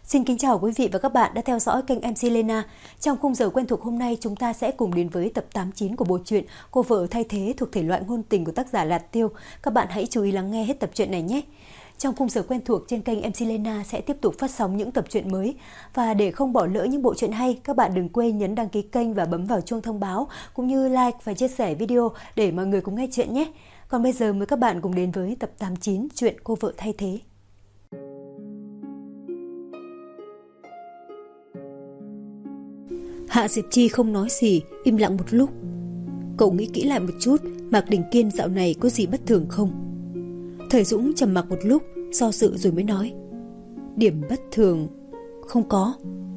Xin kính chào quý vị và các bạn đã theo dõi kênh MC Lena. Trong khung giờ quen thuộc hôm nay, chúng ta sẽ cùng đến với tập 89 của bộ truyện Cô vợ thay thế thuộc thể loại ngôn tình của tác giả Lạt Tiêu. Các bạn hãy chú ý lắng nghe hết tập truyện này nhé. Trong khung giờ quen thuộc trên kênh MC Lena sẽ tiếp tục phát sóng những tập truyện mới. Và để không bỏ lỡ những bộ truyện hay, các bạn đừng quên nhấn đăng ký kênh và bấm vào chuông thông báo, cũng như like và chia sẻ video để mọi người cùng nghe chuyện nhé. Còn bây giờ mời các bạn cùng đến với tập 89 truyện Cô vợ thay thế. Hạ Diệp Chi không nói gì, im lặng một lúc. Cậu nghĩ kỹ lại một chút, Mạc Đình Kiên dạo này có gì bất thường không? Thời Dũng trầm mặc một lúc, do dự rồi mới nói. Điểm bất thường không có.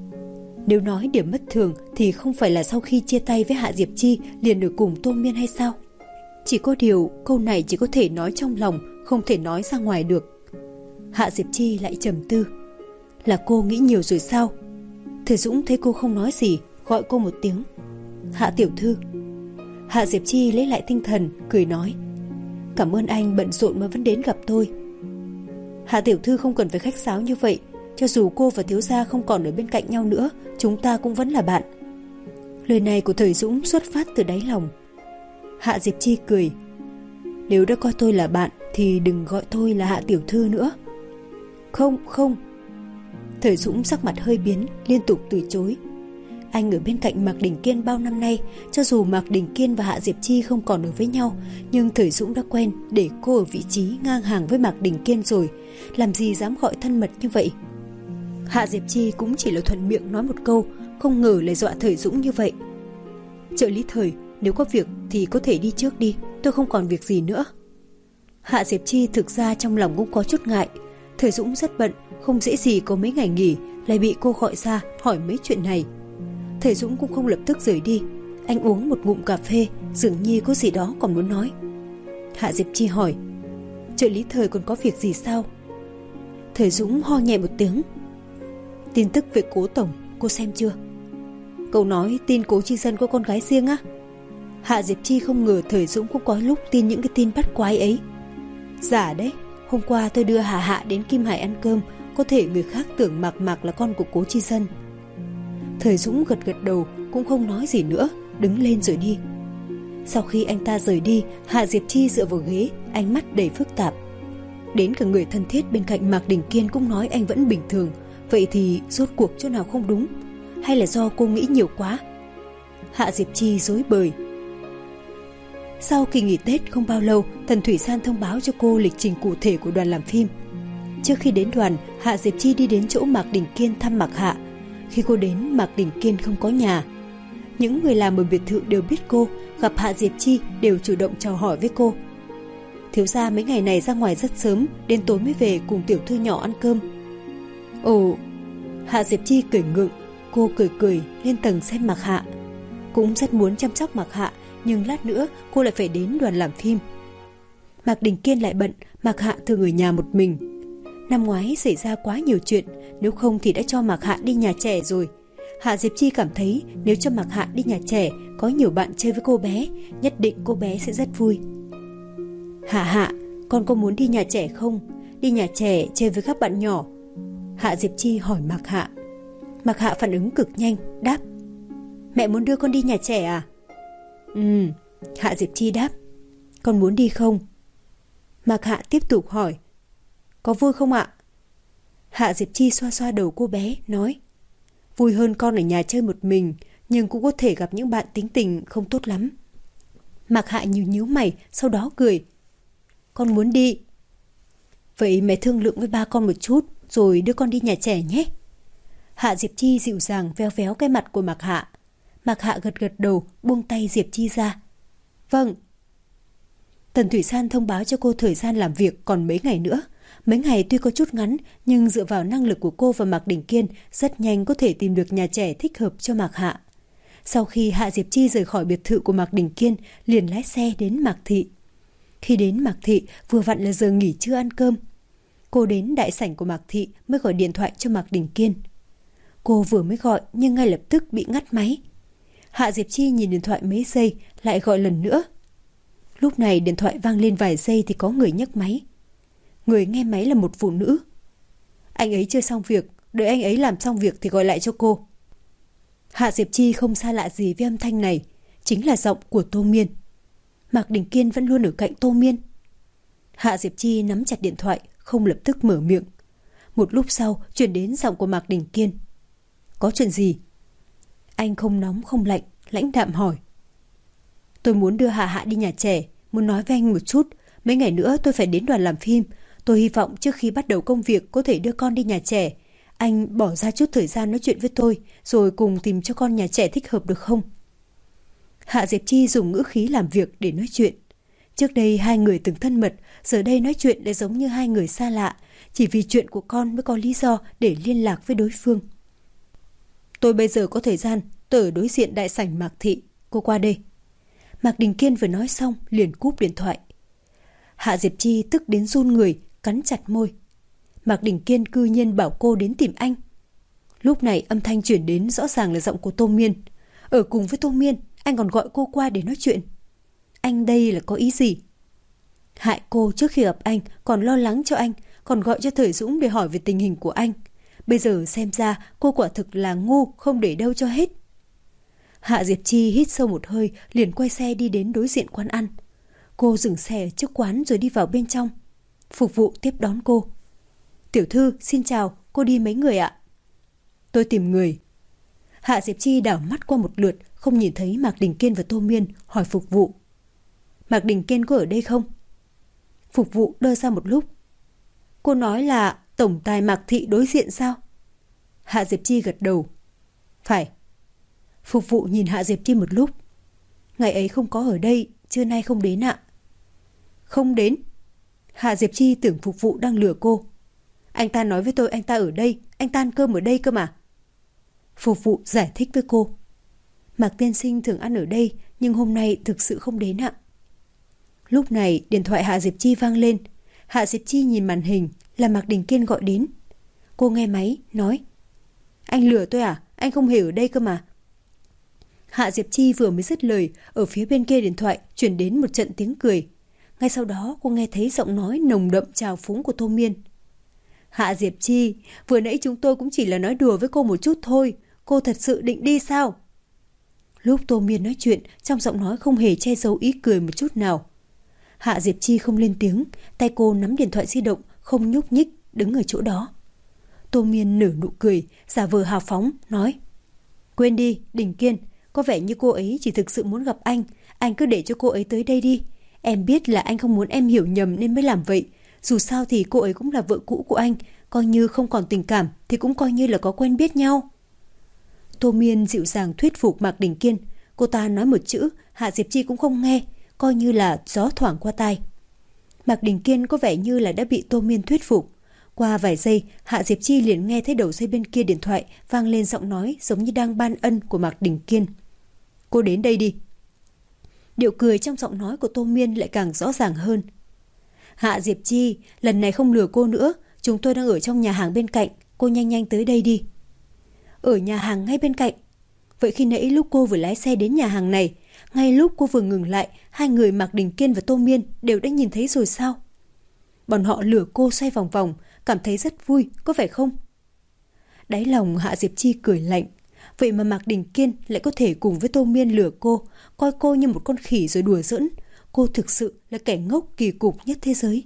Nếu nói điểm bất thường thì không phải là sau khi chia tay với Hạ Diệp Chi liền ở cùng Tô Miên hay sao? Chỉ có điều câu này chỉ có thể nói trong lòng, không thể nói ra ngoài được. Hạ Diệp Chi lại trầm tư. Là cô nghĩ nhiều rồi sao? Thời Dũng thấy cô không nói gì, gọi cô một tiếng. Hạ tiểu thư. Hạ Diệp Chi lấy lại tinh thần, cười nói. Cảm ơn anh bận rộn mà vẫn đến gặp tôi. Hạ tiểu thư không cần phải khách sáo như vậy. Cho dù cô và thiếu gia không còn ở bên cạnh nhau nữa, chúng ta cũng vẫn là bạn. Lời này của Thời Dũng xuất phát từ đáy lòng. Hạ Diệp Chi cười. Nếu đã coi tôi là bạn thì đừng gọi tôi là Hạ tiểu thư nữa. Không. Thời Dũng sắc mặt hơi biến, liên tục từ chối. Anh ở bên cạnh Mạc Đình Kiên bao năm nay, cho dù Mạc Đình Kiên và Hạ Diệp Chi không còn ở với nhau, nhưng Thời Dũng đã quen để cô ở vị trí ngang hàng với Mạc Đình Kiên rồi, làm gì dám gọi thân mật như vậy. Hạ Diệp Chi cũng chỉ là thuận miệng nói một câu, không ngờ lại dọa Thời Dũng như vậy. Trợ lý Thời, nếu có việc thì có thể đi trước đi, tôi không còn việc gì nữa. Hạ Diệp Chi thực ra trong lòng cũng có chút ngại. Thời Dũng rất bận, không dễ gì có mấy ngày nghỉ, lại bị cô gọi ra hỏi mấy chuyện này. Thời Dũng cũng không lập tức rời đi. Anh uống một ngụm cà phê, dường như có gì đó còn muốn nói. Hạ Diệp Chi hỏi. Trợ lý Thời còn có việc gì sao? Thời Dũng ho nhẹ một tiếng. Tin tức về Cố tổng, cô xem chưa? Cậu nói tin Cố Chi Dân có con gái riêng á? Hạ Diệp Chi không ngờ Thời Dũng cũng có lúc tin những cái tin bắt quái ấy. Giả đấy, hôm qua tôi đưa Hạ đến Kim Hải ăn cơm, có thể người khác tưởng Mạc là con của Cố Chi Dân. Thời Dũng gật đầu, cũng không nói gì nữa, đứng lên rồi đi. Sau khi anh ta rời đi, Hạ Diệp Chi dựa vào ghế, ánh mắt đầy phức tạp. Đến cả người thân thiết bên cạnh Mạc Đình Kiên cũng nói anh vẫn bình thường. Vậy thì rốt cuộc chỗ nào không đúng? Hay là do cô nghĩ nhiều quá? Hạ Diệp Chi rối bời. Sau kỳ nghỉ Tết không bao lâu, Tần Thủy San thông báo cho cô lịch trình cụ thể của đoàn làm phim. Trước khi đến đoàn, Hạ Diệp Chi đi đến chỗ Mạc Đình Kiên thăm Mạc Hạ. Khi cô đến, Mạc Đình Kiên không có nhà. Những người làm ở biệt thự đều biết cô, gặp Hạ Diệp Chi đều chủ động chào hỏi với cô. Thiếu gia mấy ngày này ra ngoài rất sớm, đến tối mới về cùng tiểu thư nhỏ ăn cơm. Ồ, Hạ Diệp Chi cười ngượng, cô cười lên tầng xem Mạc Hạ. Cũng rất muốn chăm sóc Mạc Hạ, nhưng lát nữa cô lại phải đến đoàn làm phim. Mạc Đình Kiên lại bận, Mạc Hạ thường ở nhà một mình. Năm ngoái xảy ra quá nhiều chuyện, nếu không thì đã cho Mạc Hạ đi nhà trẻ rồi. Hạ Diệp Chi cảm thấy nếu cho Mạc Hạ đi nhà trẻ, có nhiều bạn chơi với cô bé, nhất định cô bé sẽ rất vui. Hạ, con có muốn đi nhà trẻ không? Đi nhà trẻ chơi với các bạn nhỏ. Hạ Diệp Chi hỏi Mạc Hạ. Mạc Hạ phản ứng cực nhanh, đáp. Mẹ muốn đưa con đi nhà trẻ à? Hạ Diệp Chi đáp. Con muốn đi không? Mạc Hạ tiếp tục hỏi. Có vui không ạ? Hạ Diệp Chi xoa xoa đầu cô bé, nói. Vui hơn con ở nhà chơi một mình, nhưng cũng có thể gặp những bạn tính tình không tốt lắm. Mạc Hạ nhíu mày, sau đó cười. Con muốn đi. Vậy mẹ thương lượng với ba con một chút, rồi đưa con đi nhà trẻ nhé. Hạ Diệp Chi dịu dàng véo véo cái mặt của Mạc Hạ. Mạc Hạ gật đầu, buông tay Diệp Chi ra. Vâng. Tần Thủy San thông báo cho cô thời gian làm việc còn mấy ngày nữa. Mấy ngày tuy có chút ngắn, nhưng dựa vào năng lực của cô và Mạc Đình Kiên, rất nhanh có thể tìm được nhà trẻ thích hợp cho Mạc Hạ. Sau khi Hạ Diệp Chi rời khỏi biệt thự của Mạc Đình Kiên, liền lái xe đến Mạc Thị. Khi đến Mạc Thị, vừa vặn là giờ nghỉ trưa ăn cơm. Cô đến đại sảnh của Mạc Thị mới gọi điện thoại cho Mạc Đình Kiên. Cô vừa mới gọi nhưng ngay lập tức bị ngắt máy. Hạ Diệp Chi nhìn điện thoại mấy giây, lại gọi lần nữa. Lúc này điện thoại vang lên vài giây thì có người nhấc máy. Người nghe máy là một phụ nữ. Anh ấy chưa xong việc, đợi anh ấy làm xong việc thì gọi lại cho cô. Hạ Diệp Chi không xa lạ gì với âm thanh này, chính là giọng của Tô Miên. Mạc Đình Kiên vẫn luôn ở cạnh Tô Miên. Hạ Diệp Chi nắm chặt điện thoại, không lập tức mở miệng. Một lúc sau truyền đến giọng của Mạc Đình Kiên. Có chuyện gì? Anh không nóng không lạnh, lãnh đạm hỏi. Tôi muốn đưa Hạ Hạ đi nhà trẻ, muốn nói với anh một chút. Mấy ngày nữa tôi phải đến đoàn làm phim. Tôi hy vọng trước khi bắt đầu công việc có thể đưa con đi nhà trẻ. Anh bỏ ra chút thời gian nói chuyện với tôi, rồi cùng tìm cho con nhà trẻ thích hợp được không? Hạ Diệp Chi dùng ngữ khí làm việc để nói chuyện. Trước đây hai người từng thân mật, giờ đây nói chuyện lại giống như hai người xa lạ. Chỉ vì chuyện của con mới có lý do để liên lạc với đối phương. Tôi bây giờ có thời gian, tôi ở đối diện đại sảnh Mạc Thị, cô qua đây. Mạc Đình Kiên vừa nói xong liền cúp điện thoại. Hạ Diệp Chi tức đến run người, cắn chặt môi. Mạc Đình Kiên cư nhiên bảo cô đến tìm anh. Lúc này âm thanh chuyển đến rõ ràng là giọng của Tô Miên. Ở cùng với Tô Miên, anh còn gọi cô qua để nói chuyện. Anh đây là có ý gì? Hại cô trước khi gặp anh, còn lo lắng cho anh, còn gọi cho Thời Dũng để hỏi về tình hình của anh. Bây giờ xem ra cô quả thực là ngu, không để đâu cho hết. Hạ Diệp Chi hít sâu một hơi, liền quay xe đi đến đối diện quán ăn. Cô dừng xe ở trước quán rồi đi vào bên trong. Phục vụ tiếp đón cô. Tiểu thư, xin chào, cô đi mấy người ạ? Tôi tìm người. Hạ Diệp Chi đảo mắt qua một lượt, không nhìn thấy Mạc Đình Kiên và Tô Miên, hỏi phục vụ. Mạc Đình Kiên có ở đây không? Phục vụ đơ ra một lúc. Cô nói là tổng tài Mạc Thị đối diện sao? Hạ Diệp Chi gật đầu. Phải. Phục vụ nhìn Hạ Diệp Chi một lúc. Ngày ấy không có ở đây, trưa nay không đến ạ. Không đến? Hạ Diệp Chi tưởng phục vụ đang lừa cô. Anh ta nói với tôi anh ta ở đây, anh ta ăn cơm ở đây cơ mà. Phục vụ giải thích với cô. Mạc tiên sinh thường ăn ở đây, nhưng hôm nay thực sự không đến ạ. Lúc này điện thoại Hạ Diệp Chi vang lên. Hạ Diệp Chi nhìn màn hình là Mạc Đình Kiên gọi đến. Cô nghe máy, nói. Anh lừa tôi à? Anh không hề ở đây cơ mà. Hạ Diệp Chi vừa mới dứt lời, ở phía bên kia điện thoại chuyển đến một trận tiếng cười. Ngay sau đó cô nghe thấy giọng nói nồng đậm trào phúng của Tô Miên. Hạ Diệp Chi, vừa nãy chúng tôi cũng chỉ là nói đùa với cô một chút thôi. Cô thật sự định đi sao? Lúc Tô Miên nói chuyện, trong giọng nói không hề che giấu ý cười một chút nào. Hạ Diệp Chi không lên tiếng, tay cô nắm điện thoại di động, không nhúc nhích, đứng ở chỗ đó. Tô Miên nở nụ cười, giả vờ hào phóng, nói. Quên đi, Đình Kiên, có vẻ như cô ấy chỉ thực sự muốn gặp anh cứ để cho cô ấy tới đây đi. Em biết là anh không muốn em hiểu nhầm nên mới làm vậy. Dù sao thì cô ấy cũng là vợ cũ của anh, coi như không còn tình cảm thì cũng coi như là có quen biết nhau. Tô Miên dịu dàng thuyết phục Mạc Đình Kiên. Cô ta nói một chữ, Hạ Diệp Chi cũng không nghe, coi như là gió thoảng qua tai. Mạc Đình Kiên có vẻ như là đã bị Tô Miên thuyết phục. Qua vài giây, Hạ Diệp Chi liền nghe thấy đầu dây bên kia điện thoại vang lên giọng nói giống như đang ban ân của Mạc Đình Kiên. Cô đến đây đi. Điệu cười trong giọng nói của Tô Miên lại càng rõ ràng hơn. Hạ Diệp Chi, lần này không lừa cô nữa, chúng tôi đang ở trong nhà hàng bên cạnh, cô nhanh nhanh tới đây đi. Ở nhà hàng ngay bên cạnh. Vậy khi nãy lúc cô vừa lái xe đến nhà hàng này, ngay lúc cô vừa ngừng lại, hai người Mạc Đình Kiên và Tô Miên đều đã nhìn thấy rồi sao? Bọn họ lừa cô xoay vòng vòng, cảm thấy rất vui, có phải không? Đáy lòng Hạ Diệp Chi cười lạnh. Vậy mà Mạc Đình Kiên lại có thể cùng với Tô Miên lừa cô, coi cô như một con khỉ rồi đùa giỡn. Cô thực sự là kẻ ngốc kỳ cục nhất thế giới.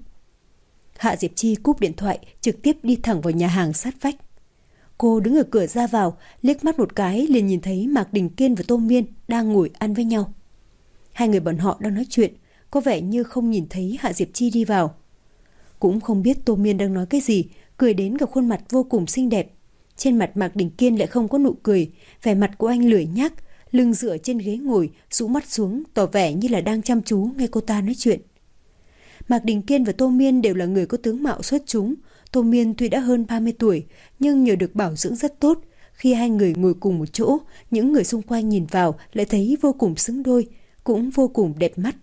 Hạ Diệp Chi cúp điện thoại, trực tiếp đi thẳng vào nhà hàng sát vách. Cô đứng ở cửa ra vào, liếc mắt một cái liền nhìn thấy Mạc Đình Kiên và Tô Miên đang ngồi ăn với nhau. Hai người bọn họ đang nói chuyện, có vẻ như không nhìn thấy Hạ Diệp Chi đi vào. Cũng không biết Tô Miên đang nói cái gì, cười đến cả khuôn mặt vô cùng xinh đẹp. Trên mặt Mạc Đình Kiên lại không có nụ cười, vẻ mặt của anh lười nhác, lưng dựa trên ghế ngồi, rũ mắt xuống, tỏ vẻ như là đang chăm chú nghe cô ta nói chuyện. Mạc Đình Kiên và Tô Miên đều là người có tướng mạo xuất chúng. Tô Miên tuy đã hơn 30 tuổi, nhưng nhờ được bảo dưỡng rất tốt. Khi hai người ngồi cùng một chỗ, những người xung quanh nhìn vào lại thấy vô cùng xứng đôi, cũng vô cùng đẹp mắt.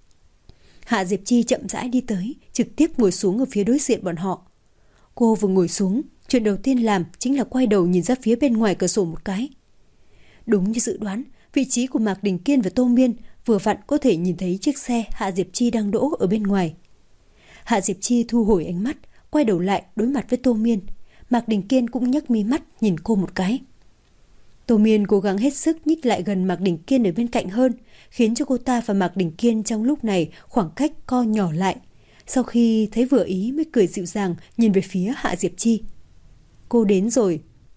Hạ Diệp Chi chậm rãi đi tới, trực tiếp ngồi xuống ở phía đối diện bọn họ. Cô vừa ngồi xuống, chuyện đầu tiên làm chính là quay đầu nhìn ra phía bên ngoài cửa sổ một cái. Đúng như dự đoán, vị trí của Mạc Đình Kiên và Tô Miên vừa vặn có thể nhìn thấy chiếc xe Hạ Diệp Chi đang đỗ ở bên ngoài. Hạ Diệp Chi thu hồi ánh mắt, quay đầu lại đối mặt với Tô Miên. Mạc Đình Kiên cũng nhấc mí mắt nhìn cô một cái. Tô Miên cố gắng hết sức nhích lại gần Mạc Đình Kiên ở bên cạnh hơn, khiến cho cô ta và Mạc Đình Kiên trong lúc này khoảng cách co nhỏ lại. Sau khi thấy vừa ý mới cười dịu dàng nhìn về phía Hạ Diệp Chi. Cô đến rồi.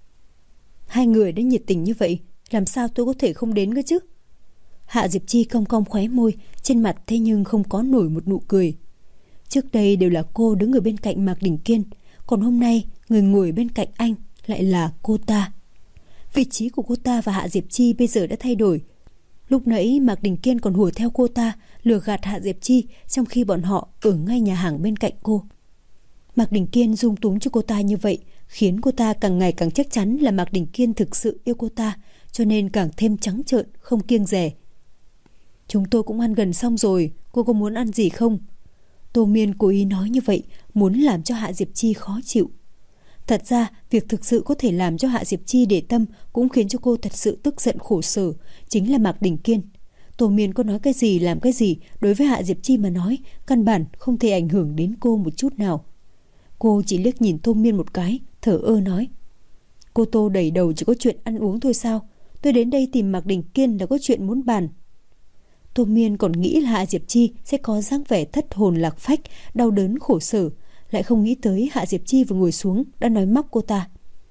Hai người đã nhiệt tình như vậy, làm sao tôi có thể không đến cơ chứ? Hạ Diệp Chi cong cong khóe môi, trên mặt thế nhưng không có nổi một nụ cười. Trước đây đều là cô đứng ở bên cạnh Mạc Đình Kiên, còn hôm nay người ngồi bên cạnh anh lại là cô ta. Vị trí của cô ta và Hạ Diệp Chi bây giờ đã thay đổi. Lúc nãy Mạc Đình Kiên còn hùa theo cô ta, lừa gạt Hạ Diệp Chi, trong khi bọn họ ở ngay nhà hàng bên cạnh cô. Mạc Đình Kiên dung túng cho cô ta như vậy, khiến cô ta càng ngày càng chắc chắn là Mạc Đình Kiên thực sự yêu cô ta, cho nên càng thêm trắng trợn, không kiêng dè. Chúng tôi cũng ăn gần xong rồi, cô có muốn ăn gì không? Tô Miên cố ý nói như vậy, muốn làm cho Hạ Diệp Chi khó chịu. Thật ra, việc thực sự có thể làm cho Hạ Diệp Chi để tâm cũng khiến cho cô thật sự tức giận khổ sở, chính là Mạc Đình Kiên. Tô Miên có nói cái gì làm cái gì, đối với Hạ Diệp Chi mà nói, căn bản không thể ảnh hưởng đến cô một chút nào. Cô chỉ liếc nhìn Tô Miên một cái, thở ơ nói. Cô Tô đầy đầu chỉ có chuyện ăn uống thôi sao? Tôi đến đây tìm Mạc Đình Kiên là có chuyện muốn bàn. Tô Miên còn nghĩ là Hạ Diệp Chi sẽ có dáng vẻ thất hồn lạc phách, đau đớn khổ sở, lại không nghĩ tới Hạ Diệp Chi vừa ngồi xuống đã nói móc cô ta.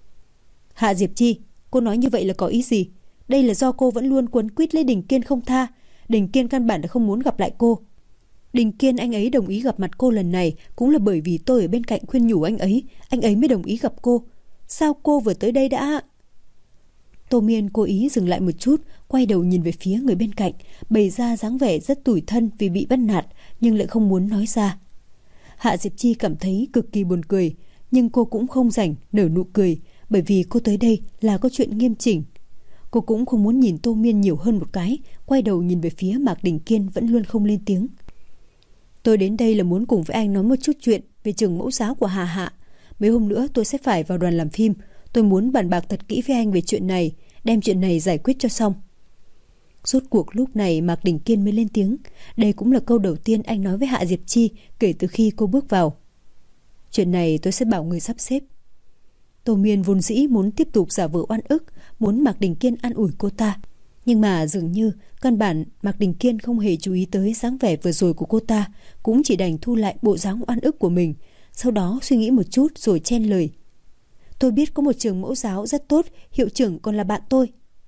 Hạ Diệp Chi, cô nói như vậy là có ý gì? Đây là do cô vẫn luôn quấn quýt lấy Đình Kiên không tha. Đình Kiên căn bản đã không muốn gặp lại cô. Đình Kiên anh ấy đồng ý gặp mặt cô lần này cũng là bởi vì tôi ở bên cạnh khuyên nhủ anh ấy mới đồng ý gặp cô. Sao cô vừa tới đây đã... Tô Miên cố ý dừng lại một chút, quay đầu nhìn về phía người bên cạnh, bày ra dáng vẻ rất tủi thân vì bị bắt nạt, nhưng lại không muốn nói ra. Hạ Diệp Chi cảm thấy cực kỳ buồn cười, nhưng cô cũng không rảnh nở nụ cười, bởi vì cô tới đây là có chuyện nghiêm chỉnh. Cô cũng không muốn nhìn Tô Miên nhiều hơn một cái, quay đầu nhìn về phía Mạc Đình Kiên vẫn luôn không lên tiếng. Tôi đến đây là muốn cùng với anh nói một chút chuyện về trường mẫu giáo của Hà Hạ. Mấy hôm nữa tôi sẽ phải vào đoàn làm phim, tôi muốn bàn bạc thật kỹ với anh về chuyện này, đem chuyện này giải quyết cho xong. Rốt cuộc lúc này Mạc Đình Kiên mới lên tiếng. Đây cũng là câu đầu tiên anh nói với Hạ Diệp Chi kể từ khi cô bước vào. Chuyện này tôi sẽ bảo người sắp xếp. Tô Miên vốn dĩ muốn tiếp tục giả vờ oan ức, muốn Mạc Đình Kiên an ủi cô ta, nhưng mà dường như căn bản Mạc Đình Kiên không hề chú ý tới dáng vẻ vừa rồi của cô ta, cũng chỉ đành thu lại bộ dáng oan ức của mình, sau đó suy nghĩ một chút rồi chen lời. Tôi biết có một trường mẫu giáo rất tốt, hiệu trưởng còn là bạn tôi.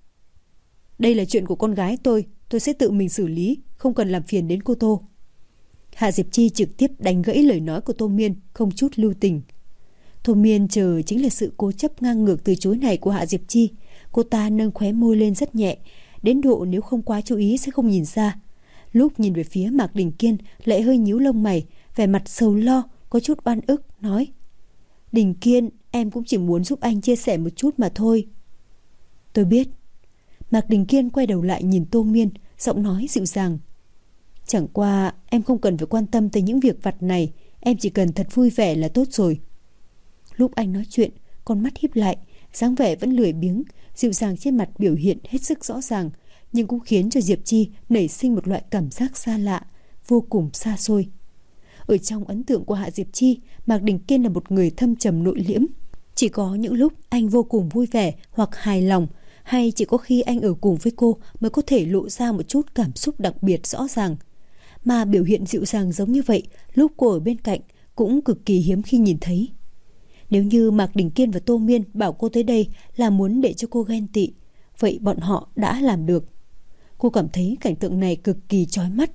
Đây là chuyện của con gái tôi sẽ tự mình xử lý, không cần làm phiền đến cô Tô. Hạ Diệp Chi trực tiếp đánh gãy lời nói của Tô Miên, không chút lưu tình. Tô Miên chờ chính là sự cố chấp ngang ngược từ chối này của Hạ Diệp Chi. Cô ta nâng khóe môi lên rất nhẹ, đến độ nếu không quá chú ý sẽ không nhìn ra. Lúc nhìn về phía Mạc Đình Kiên lại hơi nhíu lông mày, vẻ mặt sầu lo, có chút oan ức, nói: Đình Kiên, em cũng chỉ muốn giúp anh chia sẻ một chút mà thôi. Tôi biết. Mạc Đình Kiên quay đầu lại nhìn Tô Miên, giọng nói dịu dàng. Chẳng qua em không cần phải quan tâm tới những việc vặt này, em chỉ cần thật vui vẻ là tốt rồi. Lúc anh nói chuyện, con mắt híp lại, dáng vẻ vẫn lười biếng, dịu dàng trên mặt biểu hiện hết sức rõ ràng, nhưng cũng khiến cho Diệp Chi nảy sinh một loại cảm giác xa lạ, vô cùng xa xôi. Ở trong ấn tượng của Hạ Diệp Chi, Mạc Đình Kiên là một người thâm trầm nội liễm. Chỉ có những lúc anh vô cùng vui vẻ hoặc hài lòng, hay chỉ có khi anh ở cùng với cô mới có thể lộ ra một chút cảm xúc đặc biệt rõ ràng. Mà biểu hiện dịu dàng giống như vậy, lúc cô ở bên cạnh cũng cực kỳ hiếm khi nhìn thấy. Nếu như Mạc Đình Kiên và Tô Miên bảo cô tới đây là muốn để cho cô ghen tị, vậy bọn họ đã làm được. Cô cảm thấy cảnh tượng này cực kỳ chói mắt.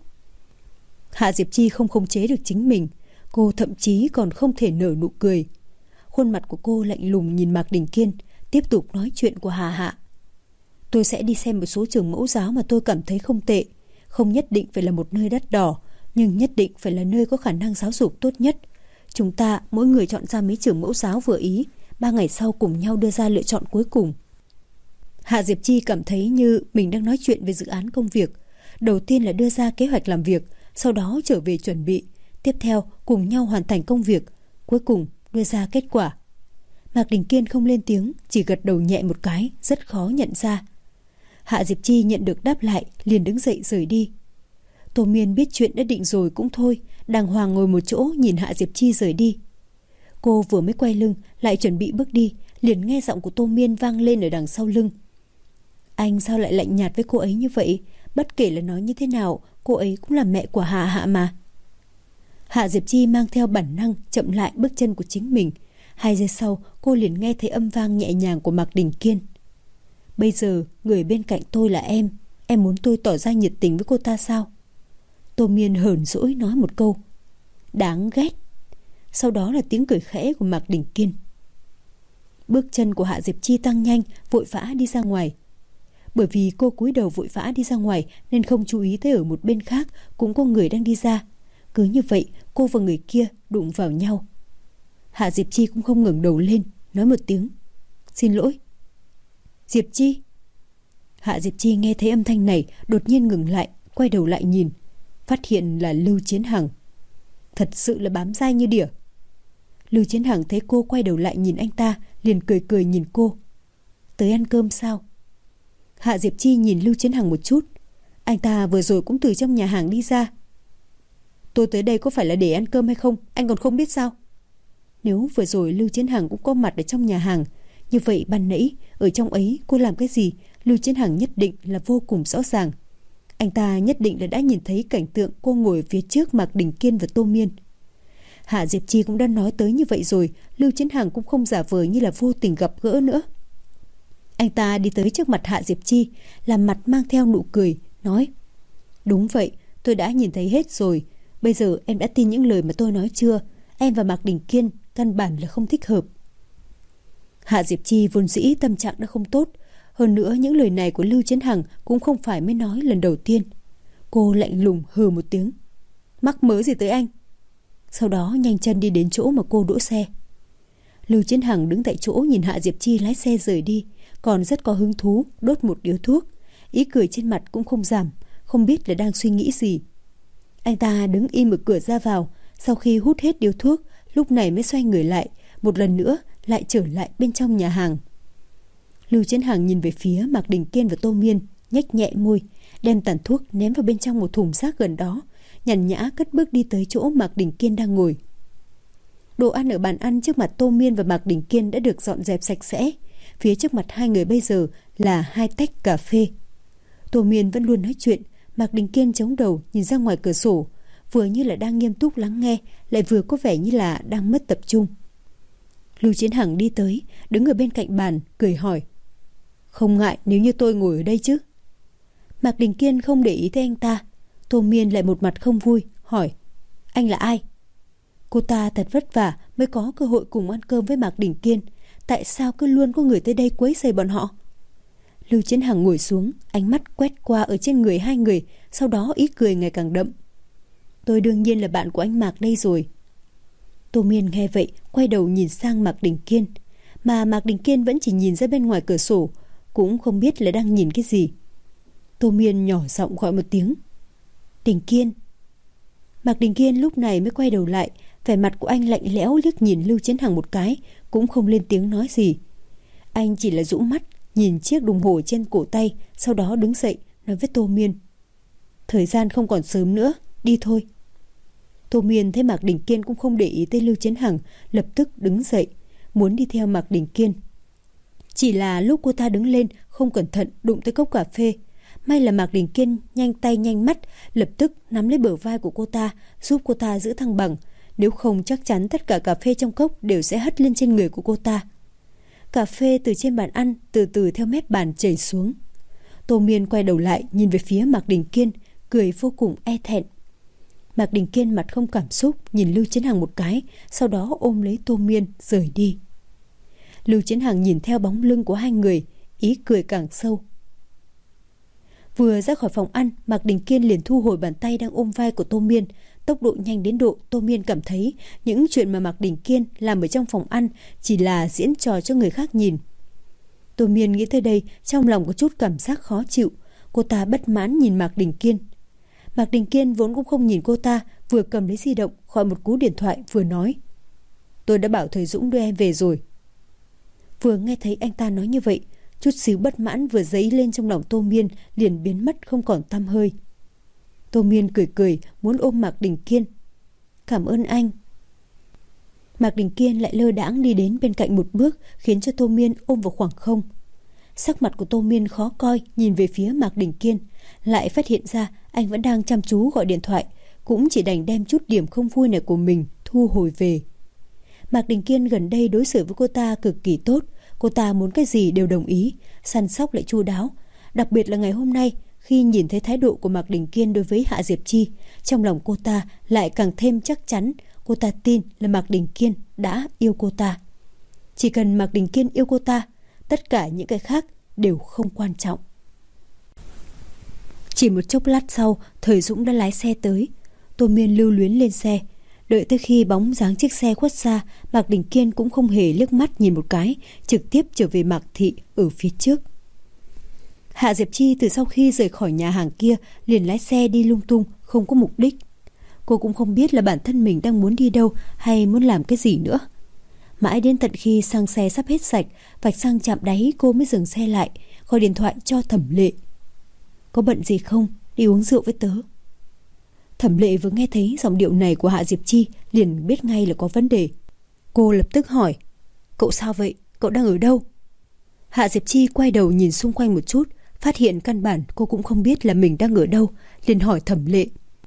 Hạ Diệp Chi không khống chế được chính mình, cô thậm chí còn không thể nở nụ cười. Khuôn mặt của cô lạnh lùng nhìn Mạc Đình Kiên, tiếp tục nói chuyện của Hà Hạ. Tôi sẽ đi xem một số trường mẫu giáo mà tôi cảm thấy không tệ. Không nhất định phải là một nơi đắt đỏ, nhưng nhất định phải là nơi có khả năng giáo dục tốt nhất. Chúng ta mỗi người chọn ra mấy trường mẫu giáo vừa ý, 3 ngày sau cùng nhau đưa ra lựa chọn cuối cùng. Hạ Diệp Chi cảm thấy như mình đang nói chuyện về dự án công việc. Đầu tiên là đưa ra kế hoạch làm việc, sau đó trở về chuẩn bị, tiếp theo cùng nhau hoàn thành công việc, cuối cùng đưa ra kết quả. Mạc Đình Kiên không lên tiếng, chỉ gật đầu nhẹ một cái, rất khó nhận ra. Hạ Diệp Chi nhận được đáp lại, liền đứng dậy rời đi. Tô Miên biết chuyện đã định rồi cũng thôi, đàng hoàng ngồi một chỗ nhìn Hạ Diệp Chi rời đi. Cô vừa mới quay lưng lại chuẩn bị bước đi, liền nghe giọng của Tô Miên vang lên ở đằng sau lưng. Anh sao lại lạnh nhạt với cô ấy như vậy? Bất kể là nói như thế nào, cô ấy cũng là mẹ của Hạ Hạ mà. Hạ Diệp Chi mang theo bản năng chậm lại bước chân của chính mình. 2 giây sau, cô liền nghe thấy âm vang nhẹ nhàng của Mạc Đình Kiên. Bây giờ người bên cạnh tôi là em muốn tôi tỏ ra nhiệt tình với cô ta sao? Tô Miên hờn dỗi nói một câu. Đáng ghét. Sau đó là tiếng cười khẽ của Mạc Đình Kiên. Bước chân của Hạ Diệp Chi tăng nhanh, vội vã đi ra ngoài. Bởi vì cô cúi đầu vội vã đi ra ngoài nên không chú ý tới ở một bên khác cũng có người đang đi ra. Cứ như vậy cô và người kia đụng vào nhau. Hạ Diệp Chi cũng không ngẩng đầu lên, nói một tiếng. Xin lỗi. Diệp Chi. Hạ Diệp Chi nghe thấy âm thanh này, đột nhiên ngừng lại, quay đầu lại nhìn. Phát hiện là Lưu Chiến Hằng. Thật sự là bám dai như đỉa. Lưu Chiến Hằng thấy cô quay đầu lại nhìn anh ta, liền cười cười nhìn cô. Tới ăn cơm sao? Hạ Diệp Chi nhìn Lưu Chiến Hằng một chút. Anh ta vừa rồi cũng từ trong nhà hàng đi ra. Tôi tới đây có phải là để ăn cơm hay không, anh còn không biết sao? Nếu vừa rồi Lưu Chiến Hằng cũng có mặt ở trong nhà hàng, như vậy ban nãy ở trong ấy cô làm cái gì, Lưu Chiến Hằng nhất định là vô cùng rõ ràng. Anh ta nhất định là đã nhìn thấy cảnh tượng cô ngồi ở phía trước Mạc Đình Kiên và Tô Miên. Hạ Diệp Chi cũng đã nói tới như vậy rồi, Lưu Chiến Hằng cũng không giả vờ như là vô tình gặp gỡ nữa. Anh ta đi tới trước mặt Hạ Diệp Chi, làm mặt mang theo nụ cười, nói: Đúng vậy, tôi đã nhìn thấy hết rồi. Bây giờ em đã tin những lời mà tôi nói chưa? Em và Mạc Đình Kiên căn bản là không thích hợp. Hạ Diệp Chi vốn dĩ tâm trạng đã không tốt. Hơn nữa những lời này của Lưu Chiến Hằng cũng không phải mới nói lần đầu tiên. Cô lạnh lùng hừ một tiếng. Mắc mớ gì tới anh? Sau đó nhanh chân đi đến chỗ mà cô đỗ xe. Lưu Chiến Hằng đứng tại chỗ nhìn Hạ Diệp Chi lái xe rời đi, còn rất có hứng thú đốt một điếu thuốc. Ý cười trên mặt cũng không giảm, không biết là đang suy nghĩ gì. Anh ta đứng im ở cửa ra vào, sau khi hút hết điếu thuốc, lúc này mới xoay người lại, một lần nữa lại trở lại bên trong nhà hàng. Lưu Chiến Hằng nhìn về phía Mạc Đình Kiên và Tô Miên, nhếch nhẹ môi, đem tàn thuốc ném vào bên trong một thùng rác gần đó, nhàn nhã cất bước đi tới chỗ Mạc Đình Kiên đang ngồi. Đồ ăn ở bàn ăn trước mặt Tô Miên và Mạc Đình Kiên đã được dọn dẹp sạch sẽ. Phía trước mặt hai người bây giờ là 2 tách cà phê. Tô Miên vẫn luôn nói chuyện, Mạc Đình Kiên chống đầu nhìn ra ngoài cửa sổ, vừa như là đang nghiêm túc lắng nghe, lại vừa có vẻ như là đang mất tập trung. Lưu Chiến Hằng đi tới, đứng ở bên cạnh bàn, cười hỏi: Không ngại nếu như tôi ngồi ở đây chứ? Mạc Đình Kiên không để ý tới anh ta. Tô Miên lại một mặt không vui, hỏi: Anh là ai? Cô ta thật vất vả mới có cơ hội cùng ăn cơm với Mạc Đình Kiên, tại sao cứ luôn có người tới đây quấy rầy bọn họ? Lưu Chiến Hằng ngồi xuống, ánh mắt quét qua ở trên người hai người, sau đó ý cười ngày càng đậm. Tôi đương nhiên là bạn của anh Mạc đây rồi. Tô Miên nghe vậy, quay đầu nhìn sang Mạc Đình Kiên, mà Mạc Đình Kiên vẫn chỉ nhìn ra bên ngoài cửa sổ, cũng không biết là đang nhìn cái gì. Tô Miên nhỏ giọng gọi một tiếng: Đình Kiên. Mạc Đình Kiên lúc này mới quay đầu lại, vẻ mặt của anh lạnh lẽo liếc nhìn Lưu Chiến Hằng một cái, cũng không lên tiếng nói gì. Anh chỉ là dụi mắt nhìn chiếc đồng hồ trên cổ tay, sau đó đứng dậy nói với Tô Miên: Thời gian không còn sớm nữa, đi thôi. Tô Miên thấy Mạc Đình Kiên cũng không để ý tới Lưu Chiến Hằng, lập tức đứng dậy, muốn đi theo Mạc Đình Kiên. Chỉ là lúc cô ta đứng lên, không cẩn thận đụng tới cốc cà phê. May là Mạc Đình Kiên nhanh tay nhanh mắt, lập tức nắm lấy bờ vai của cô ta, giúp cô ta giữ thăng bằng. Nếu không chắc chắn tất cả cà phê trong cốc đều sẽ hất lên trên người của cô ta. Cà phê từ trên bàn ăn từ từ theo mép bàn chảy xuống. Tô Miên quay đầu lại nhìn về phía Mạc Đình Kiên, cười vô cùng e thẹn. Mạc Đình Kiên mặt không cảm xúc nhìn Lưu Chiến Hằng một cái, sau đó ôm lấy Tô Miên rời đi. Lưu Chiến Hằng nhìn theo bóng lưng của hai người, ý cười càng sâu. Vừa ra khỏi phòng ăn, Mạc Đình Kiên liền thu hồi bàn tay đang ôm vai của Tô Miên, tốc độ nhanh đến độ Tô Miên cảm thấy những chuyện mà Mạc Đình Kiên làm ở trong phòng ăn chỉ là diễn trò cho người khác nhìn. Tô Miên nghĩ tới đây, trong lòng có chút cảm giác khó chịu. Cô ta bất mãn nhìn Mạc Đình Kiên. Mạc Đình Kiên vốn cũng không nhìn cô ta, vừa cầm lấy di động gọi một cú điện thoại vừa nói: Tôi đã bảo thầy Dũng đưa em về rồi. Vừa nghe thấy anh ta nói như vậy, chút xíu bất mãn vừa dấy lên trong lòng Tô Miên liền biến mất không còn tăm hơi. Tô Miên cười cười muốn ôm Mạc Đình Kiên. Cảm ơn anh. Mạc Đình Kiên lại lơ đãng đi đến bên cạnh một bước, khiến cho Tô Miên ôm vào khoảng không. Sắc mặt của Tô Miên khó coi, nhìn về phía Mạc Đình Kiên, lại phát hiện ra anh vẫn đang chăm chú gọi điện thoại, cũng chỉ đành đem chút điểm không vui này của mình thu hồi về. Mạc Đình Kiên gần đây đối xử với cô ta cực kỳ tốt, cô ta muốn cái gì đều đồng ý, săn sóc lại chu đáo. Đặc biệt là ngày hôm nay, khi nhìn thấy thái độ của Mạc Đình Kiên đối với Hạ Diệp Chi, trong lòng cô ta lại càng thêm chắc chắn. Cô ta tin là Mạc Đình Kiên đã yêu cô ta. Chỉ cần Mạc Đình Kiên yêu cô ta, tất cả những cái khác đều không quan trọng. Chỉ một chốc lát sau, Thời Dũng đã lái xe tới. Tô Miên lưu luyến lên xe. Đợi tới khi bóng dáng chiếc xe khuất xa, Mạc Đình Kiên cũng không hề liếc mắt nhìn một cái, trực tiếp trở về Mạc Thị ở phía trước. Hạ Diệp Chi từ sau khi rời khỏi nhà hàng kia liền lái xe đi lung tung, không có mục đích. Cô cũng không biết là bản thân mình đang muốn đi đâu hay muốn làm cái gì nữa. Mãi đến tận khi xăng xe sắp hết sạch, vạch xăng chạm đáy, cô mới dừng xe lại, gọi điện thoại cho Thẩm Lệ. Có bận gì không? Đi uống rượu với tớ. Thẩm Lệ vừa nghe thấy giọng điệu này của Hạ Diệp Chi liền biết ngay là có vấn đề. Cô lập tức hỏi, cậu sao vậy? Cậu đang ở đâu? Hạ Diệp Chi quay đầu nhìn xung quanh một chút, phát hiện căn bản cô cũng không biết là mình đang ở đâu, liền hỏi Thẩm Lệ.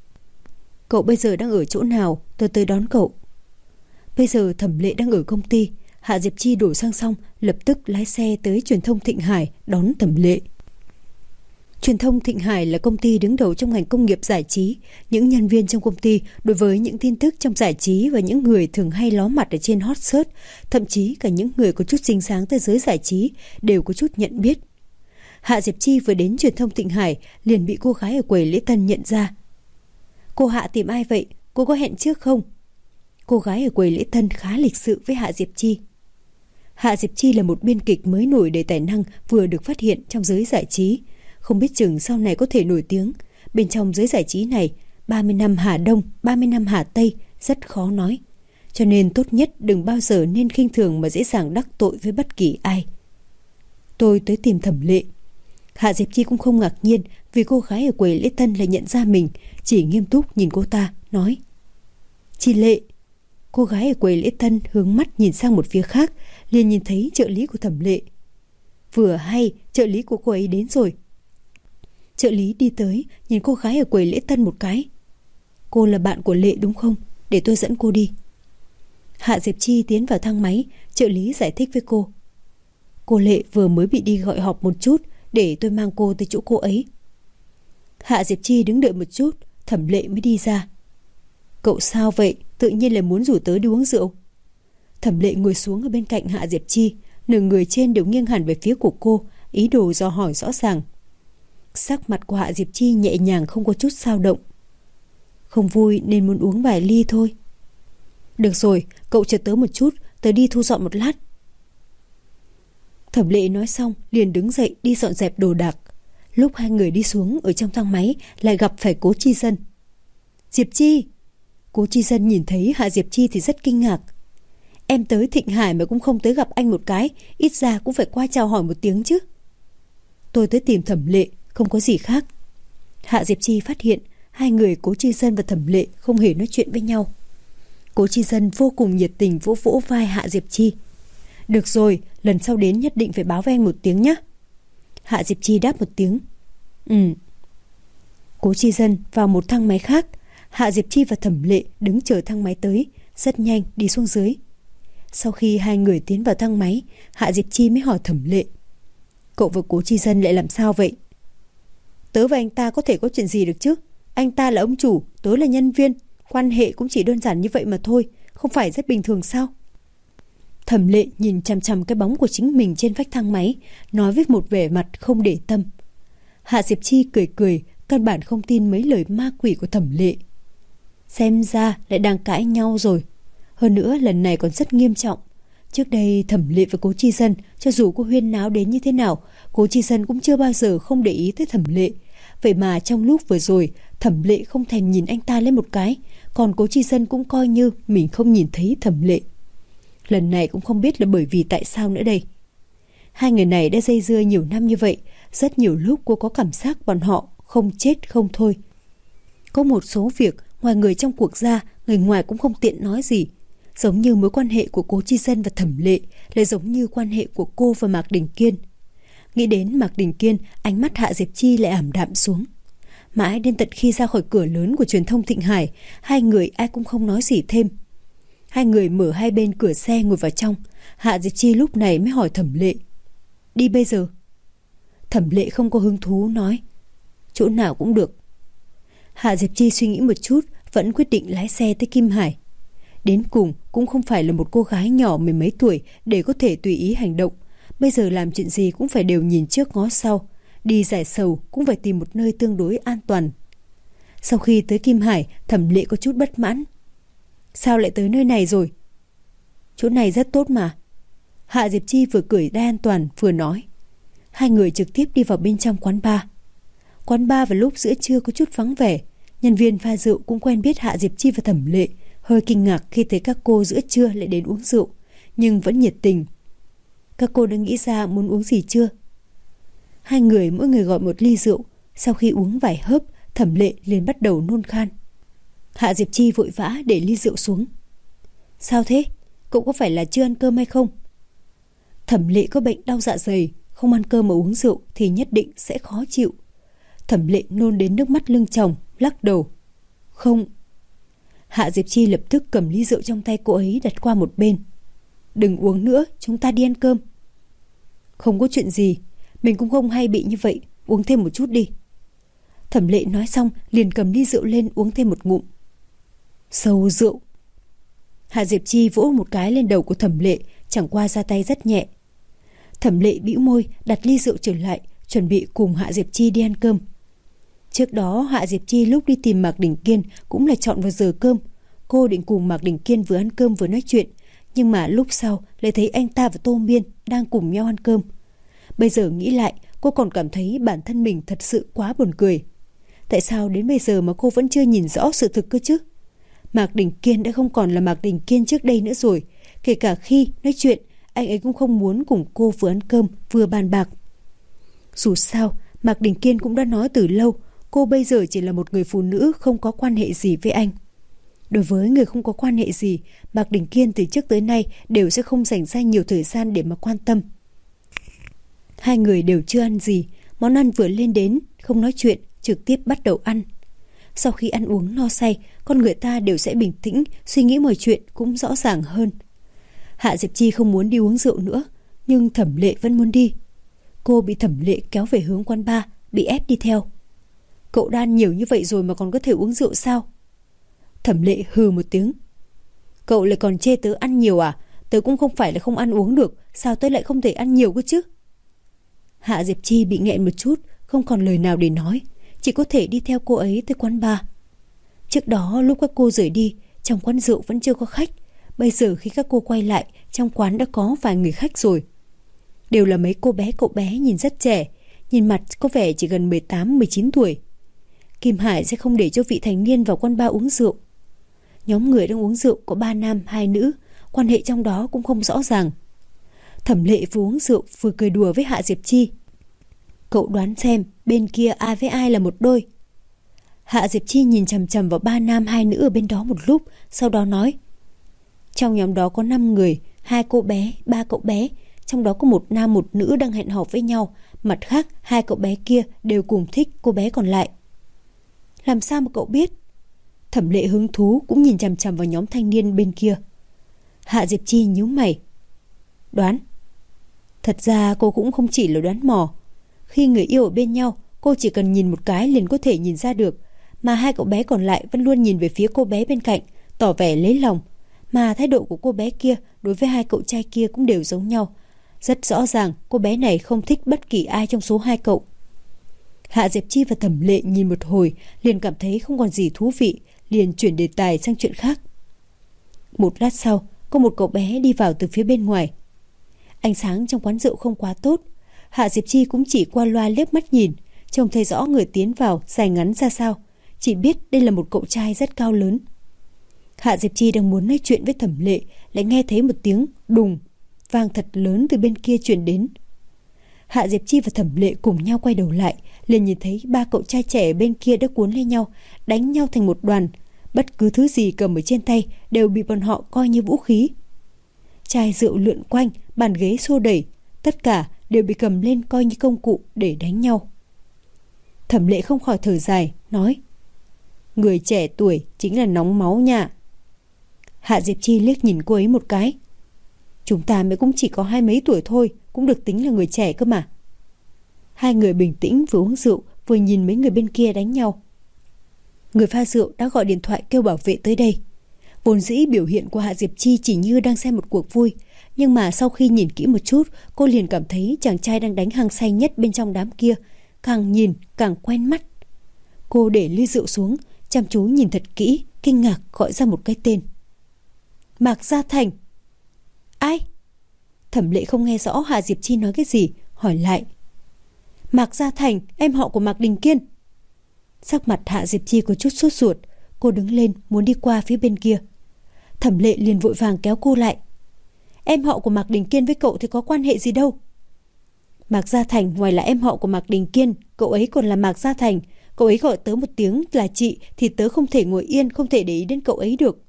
Cậu bây giờ đang ở chỗ nào? Tôi tới đón cậu. Bây giờ Thẩm Lệ đang ở công ty. Hạ Diệp Chi đổ xăng xong, lập tức lái xe tới Truyền thông Thịnh Hải đón Thẩm Lệ. Truyền thông Thịnh Hải là công ty đứng đầu trong ngành công nghiệp giải trí. Những nhân viên trong công ty đối với những tin tức trong giải trí và những người thường hay ló mặt ở trên hot search, thậm chí cả những người có chút dính dáng tới giới giải trí đều có chút nhận biết. Hạ Diệp Chi vừa đến Truyền thông Thịnh Hải liền bị cô gái ở quầy lễ tân nhận ra. Cô Hạ tìm ai vậy? Cô có hẹn trước không? Cô gái ở quầy lễ tân khá lịch sự với Hạ Diệp Chi. Hạ Diệp Chi là một biên kịch mới nổi đầy tài năng, vừa được phát hiện trong giới giải trí. Không biết chừng sau này có thể nổi tiếng. Bên trong giới giải trí này, 30 năm Hà Đông, 30 năm Hà Tây rất khó nói. Cho nên tốt nhất đừng bao giờ nên khinh thường mà dễ dàng đắc tội với bất kỳ ai. Tôi tới tìm Thẩm Lệ. Hạ Diệp Chi cũng không ngạc nhiên vì cô gái ở quầy lễ tân lại nhận ra mình, chỉ nghiêm túc nhìn cô ta, nói. Chị Lệ. Cô gái ở quầy lễ tân hướng mắt nhìn sang một phía khác, liền nhìn thấy trợ lý của Thẩm Lệ. Vừa hay, trợ lý của cô ấy đến rồi. Trợ lý đi tới, nhìn cô gái ở quầy lễ tân một cái. Cô là bạn của Lệ đúng không? Để tôi dẫn cô đi. Hạ Diệp Chi tiến vào thang máy, trợ lý giải thích với cô. Cô Lệ vừa mới bị đi gọi họp một chút, để tôi mang cô tới chỗ cô ấy. Hạ Diệp Chi đứng đợi một chút, Thẩm Lệ mới đi ra. Cậu sao vậy? Tự nhiên là muốn rủ tớ đi uống rượu. Thẩm Lệ ngồi xuống ở bên cạnh Hạ Diệp Chi, nửa người trên đều nghiêng hẳn về phía của cô, ý đồ dò hỏi rõ ràng. Sắc mặt của Hạ Diệp Chi nhẹ nhàng, không có chút dao động. Không vui nên muốn uống vài ly thôi. Được rồi, cậu chờ tớ một chút, tớ đi thu dọn một lát. Thẩm Lệ nói xong liền đứng dậy đi dọn dẹp đồ đạc. Lúc hai người đi xuống ở trong thang máy lại gặp phải Cố Chi Dân. Diệp Chi. Cố Chi Dân nhìn thấy Hạ Diệp Chi thì rất kinh ngạc. Em tới Thịnh Hải mà cũng không tới gặp anh một cái, ít ra cũng phải qua chào hỏi một tiếng chứ. Tôi tới tìm Thẩm Lệ, không có gì khác. Hạ Diệp Chi phát hiện hai người Cố Chi Dân và Thẩm Lệ không hề nói chuyện với nhau. Cố Chi Dân vô cùng nhiệt tình vỗ vỗ vai Hạ Diệp Chi. Được rồi, lần sau đến nhất định phải báo với anh một tiếng nhé. Hạ Diệp Chi đáp một tiếng. Cố Chi Dân vào một thang máy khác. Hạ Diệp Chi và Thẩm Lệ đứng chờ thang máy tới, rất nhanh đi xuống dưới. Sau khi hai người tiến vào thang máy, Hạ Diệp Chi mới hỏi Thẩm Lệ. Cậu và Cố Chi Dân lại làm sao vậy? Tớ và anh ta có thể có chuyện gì được chứ? Anh ta là ông chủ, tớ là nhân viên, quan hệ cũng chỉ đơn giản như vậy mà thôi, không phải rất bình thường sao? Thẩm Lệ nhìn chằm chằm cái bóng của chính mình trên vách thang máy, nói với một vẻ mặt không để tâm. Hạ Diệp Chi cười cười, căn bản không tin mấy lời ma quỷ của Thẩm Lệ. Xem ra lại đang cãi nhau rồi. Hơn nữa lần này còn rất nghiêm trọng. Trước đây Thẩm Lệ và Cố Chi Dân, cho dù có huyên náo đến như thế nào, Cố Chi Dân cũng chưa bao giờ không để ý tới Thẩm Lệ. Vậy mà trong lúc vừa rồi, Thẩm Lệ không thèm nhìn anh ta lên một cái, còn Cố Chi Dân cũng coi như mình không nhìn thấy Thẩm Lệ. Lần này cũng không biết là bởi vì tại sao nữa đây. Hai người này đã dây dưa nhiều năm như vậy, rất nhiều lúc cô có cảm giác bọn họ không chết không thôi. Có một số việc ngoài người trong cuộc ra, người ngoài cũng không tiện nói gì. giống như mối quan hệ của Cố Chi Dân và Thẩm Lệ, lại giống như quan hệ của cô và Mạc Đình Kiên. Nghĩ đến Mạc Đình Kiên, ánh mắt Hạ Diệp Chi lại ảm đạm xuống. Mãi đến tận khi ra khỏi cửa lớn của truyền thông Thịnh Hải, hai người ai cũng không nói gì thêm. Hai người mở hai bên cửa xe ngồi vào trong. Hạ Diệp Chi lúc này mới hỏi Thẩm Lệ: đi bây giờ? Thẩm Lệ không có hứng thú nói: chỗ nào cũng được. Hạ Diệp Chi suy nghĩ một chút, vẫn quyết định lái xe tới Kim Hải. Đến cùng cũng không phải là một cô gái nhỏ mười mấy tuổi để có thể tùy ý hành động. Bây giờ làm chuyện gì cũng phải đều nhìn trước ngó sau. Đi giải sầu cũng phải tìm một nơi tương đối an toàn. Sau khi tới Kim Hải, Thẩm Lệ có chút bất mãn. Sao lại tới nơi này rồi? Chỗ này rất tốt mà. Hạ Diệp Chi vừa cười đai an toàn vừa nói. Hai người trực tiếp đi vào bên trong quán bar. Quán bar vào lúc giữa trưa có chút vắng vẻ. Nhân viên pha rượu cũng quen biết Hạ Diệp Chi và Thẩm Lệ, hơi kinh ngạc khi thấy các cô giữa trưa lại đến uống rượu, nhưng vẫn nhiệt tình. Các cô đã nghĩ ra muốn uống gì chưa? Hai người mỗi người gọi một ly rượu. Sau khi uống vài hớp, Thẩm Lệ liền bắt đầu nôn khan. Hạ Diệp Chi vội vã để ly rượu xuống. Sao thế? Cậu có phải là chưa ăn cơm hay không? Thẩm Lệ có bệnh đau dạ dày, không ăn cơm mà uống rượu thì nhất định sẽ khó chịu. Thẩm Lệ nôn đến nước mắt lưng tròng, lắc đầu. Không. Hạ Diệp Chi lập tức cầm ly rượu trong tay cô ấy đặt qua một bên. Đừng uống nữa, chúng ta đi ăn cơm. Không có chuyện gì, mình cũng không hay bị như vậy, uống thêm một chút đi. Thẩm Lệ nói xong liền cầm ly rượu lên uống thêm một ngụm. Sâu rượu. Hạ Diệp Chi vỗ một cái lên đầu của Thẩm Lệ, chẳng qua ra tay rất nhẹ. Thẩm Lệ bĩu môi đặt ly rượu trở lại, chuẩn bị cùng Hạ Diệp Chi đi ăn cơm. Trước đó Hạ Diệp Chi lúc đi tìm Mạc Đình Kiên cũng là chọn vào giờ cơm. Cô định cùng Mạc Đình Kiên vừa ăn cơm vừa nói chuyện, nhưng mà lúc sau lại thấy anh ta và Tô Miên đang cùng nhau ăn cơm. Bây giờ nghĩ lại, cô còn cảm thấy bản thân mình thật sự quá buồn cười. Tại sao đến bây giờ mà cô vẫn chưa nhìn rõ sự thực cơ chứ? Mạc Đình Kiên đã không còn là Mạc Đình Kiên trước đây nữa rồi. Kể cả khi nói chuyện, anh ấy cũng không muốn cùng cô vừa ăn cơm vừa bàn bạc. Dù sao, Mạc Đình Kiên cũng đã nói từ lâu, cô bây giờ chỉ là một người phụ nữ không có quan hệ gì với anh. Đối với người không có quan hệ gì, Mạc Đình Kiên từ trước tới nay đều sẽ không dành ra nhiều thời gian để mà quan tâm. Hai người đều chưa ăn gì, món ăn vừa lên đến, không nói chuyện, trực tiếp bắt đầu ăn. Sau khi ăn uống no say, con người ta đều sẽ bình tĩnh, suy nghĩ mọi chuyện cũng rõ ràng hơn. Hạ Diệp Chi không muốn đi uống rượu nữa, nhưng Thẩm Lệ vẫn muốn đi. Cô bị Thẩm Lệ kéo về hướng quán bar, bị ép đi theo. Cậu đã ăn nhiều như vậy rồi mà còn có thể uống rượu sao? Thẩm Lệ hừ một tiếng. Cậu lại còn chê tớ ăn nhiều à? Tớ cũng không phải là không ăn uống được, sao tớ lại không thể ăn nhiều cơ chứ? Hạ Diệp Chi bị nghẹn một chút, không còn lời nào để nói, chỉ có thể đi theo cô ấy tới quán bar. Trước đó lúc các cô rời đi, trong quán rượu vẫn chưa có khách. Bây giờ khi các cô quay lại, trong quán đã có vài người khách rồi. Đều là mấy cô bé cậu bé nhìn rất trẻ, nhìn mặt có vẻ chỉ gần 18-19 tuổi. Kim Hải sẽ không để cho vị thành niên vào quán bar uống rượu. Nhóm người đang uống rượu có 3 nam 2 nữ, quan hệ trong đó cũng không rõ ràng. Thẩm Lệ vừa uống rượu vừa cười đùa với Hạ Diệp Chi. Cậu đoán xem bên kia ai với ai là một đôi? Hạ Diệp Chi nhìn chằm chằm vào 3 nam 2 nữ ở bên đó một lúc, sau đó nói. Trong nhóm đó có 5 người, 2 cô bé, 3 cậu bé. Trong đó có 1 nam 1 nữ đang hẹn hò với nhau. Mặt khác 2 cậu bé kia đều cùng thích cô bé còn lại. Làm sao mà cậu biết? Thẩm Lệ hứng thú cũng nhìn chằm chằm vào nhóm thanh niên bên kia. Hạ Diệp Chi nhíu mày. Đoán. Thật ra cô cũng không chỉ là đoán mò. Khi người yêu ở bên nhau, cô chỉ cần nhìn một cái liền có thể nhìn ra được. Mà 2 cậu bé còn lại vẫn luôn nhìn về phía cô bé bên cạnh, tỏ vẻ lấy lòng. Mà thái độ của cô bé kia đối với 2 cậu trai kia cũng đều giống nhau. Rất rõ ràng cô bé này không thích bất kỳ ai trong số 2 cậu. Hạ Diệp Chi và Thẩm Lệ nhìn một hồi liền cảm thấy không còn gì thú vị, liền chuyển đề tài sang chuyện khác. Một lát sau, có một cậu bé đi vào từ phía bên ngoài. Ánh sáng trong quán rượu không quá tốt. Hạ Diệp Chi cũng chỉ qua loa liếc mắt nhìn, trông thấy rõ người tiến vào dài ngắn ra sao, chỉ biết đây là một cậu trai rất cao lớn. Hạ Diệp Chi đang muốn nói chuyện với Thẩm Lệ, lại nghe thấy một tiếng đùng vang thật lớn từ bên kia truyền đến. Hạ Diệp Chi và Thẩm Lệ cùng nhau quay đầu lại, liền nhìn thấy 3 cậu trai trẻ bên kia đã cuốn lên nhau, đánh nhau thành một đoàn. Bất cứ thứ gì cầm ở trên tay đều bị bọn họ coi như vũ khí. Chai rượu lượn quanh, bàn ghế xô đẩy, tất cả đều bị cầm lên coi như công cụ để đánh nhau. Thẩm Lệ không khỏi thở dài, nói: người trẻ tuổi chính là nóng máu nha. Hạ Diệp Chi liếc nhìn cô ấy một cái. Chúng ta mới cũng chỉ có 20 mấy tuổi thôi, cũng được tính là người trẻ cơ mà. Hai người bình tĩnh vừa uống rượu vừa nhìn mấy người bên kia đánh nhau. Người pha rượu đã gọi điện thoại kêu bảo vệ tới đây. Vốn dĩ biểu hiện của Hạ Diệp Chi chỉ như đang xem một cuộc vui, nhưng mà sau khi nhìn kỹ một chút, cô liền cảm thấy chàng trai đang đánh hăng say nhất bên trong đám kia càng nhìn càng quen mắt. Cô để ly rượu xuống, chăm chú nhìn thật kỹ, kinh ngạc gọi ra một cái tên: Mạc Gia Thành. Ai? Thẩm Lệ không nghe rõ Hạ Diệp Chi nói cái gì, hỏi lại: Mạc Gia Thành, em họ của Mạc Đình Kiên. Sắc mặt Hạ Diệp Chi có chút sốt ruột, cô đứng lên muốn đi qua phía bên kia. Thẩm Lệ liền vội vàng kéo cô lại: Em họ của Mạc Đình Kiên với cậu thì có quan hệ gì đâu. Mạc Gia Thành ngoài là em họ của Mạc Đình Kiên, cậu ấy còn là Mạc Gia Thành. Cậu ấy gọi tớ một tiếng là chị thì tớ không thể ngồi yên, không thể để ý đến cậu ấy được.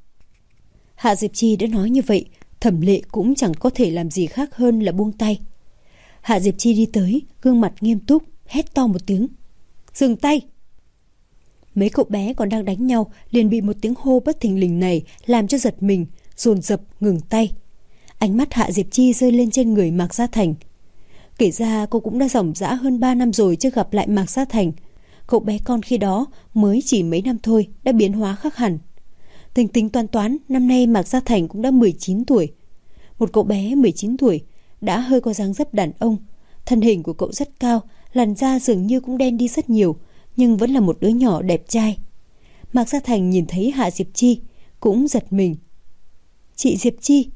Hạ Diệp Chi đã nói như vậy, Thẩm Lệ cũng chẳng có thể làm gì khác hơn là buông tay. Hạ Diệp Chi đi tới, gương mặt nghiêm túc, hét to một tiếng: Dừng tay! Mấy cậu bé còn đang đánh nhau liền bị một tiếng hô bất thình lình này làm cho giật mình, dồn dập ngừng tay. Ánh mắt Hạ Diệp Chi rơi lên trên người Mạc Gia Thành. Kể ra cô cũng đã ròng rã hơn 3 năm rồi chưa gặp lại Mạc Gia Thành. Cậu bé con khi đó mới chỉ mấy năm thôi đã biến hóa khác hẳn. Tính tính toán toán, năm nay Mạc Gia Thành cũng đã 19 tuổi. Một cậu bé 19 tuổi đã hơi có dáng dấp đàn ông. Thân hình của cậu rất cao, làn da dường như cũng đen đi rất nhiều, nhưng vẫn là một đứa nhỏ đẹp trai. Mạc Gia Thành nhìn thấy Hạ Diệp Chi cũng giật mình. Chị Diệp Chi.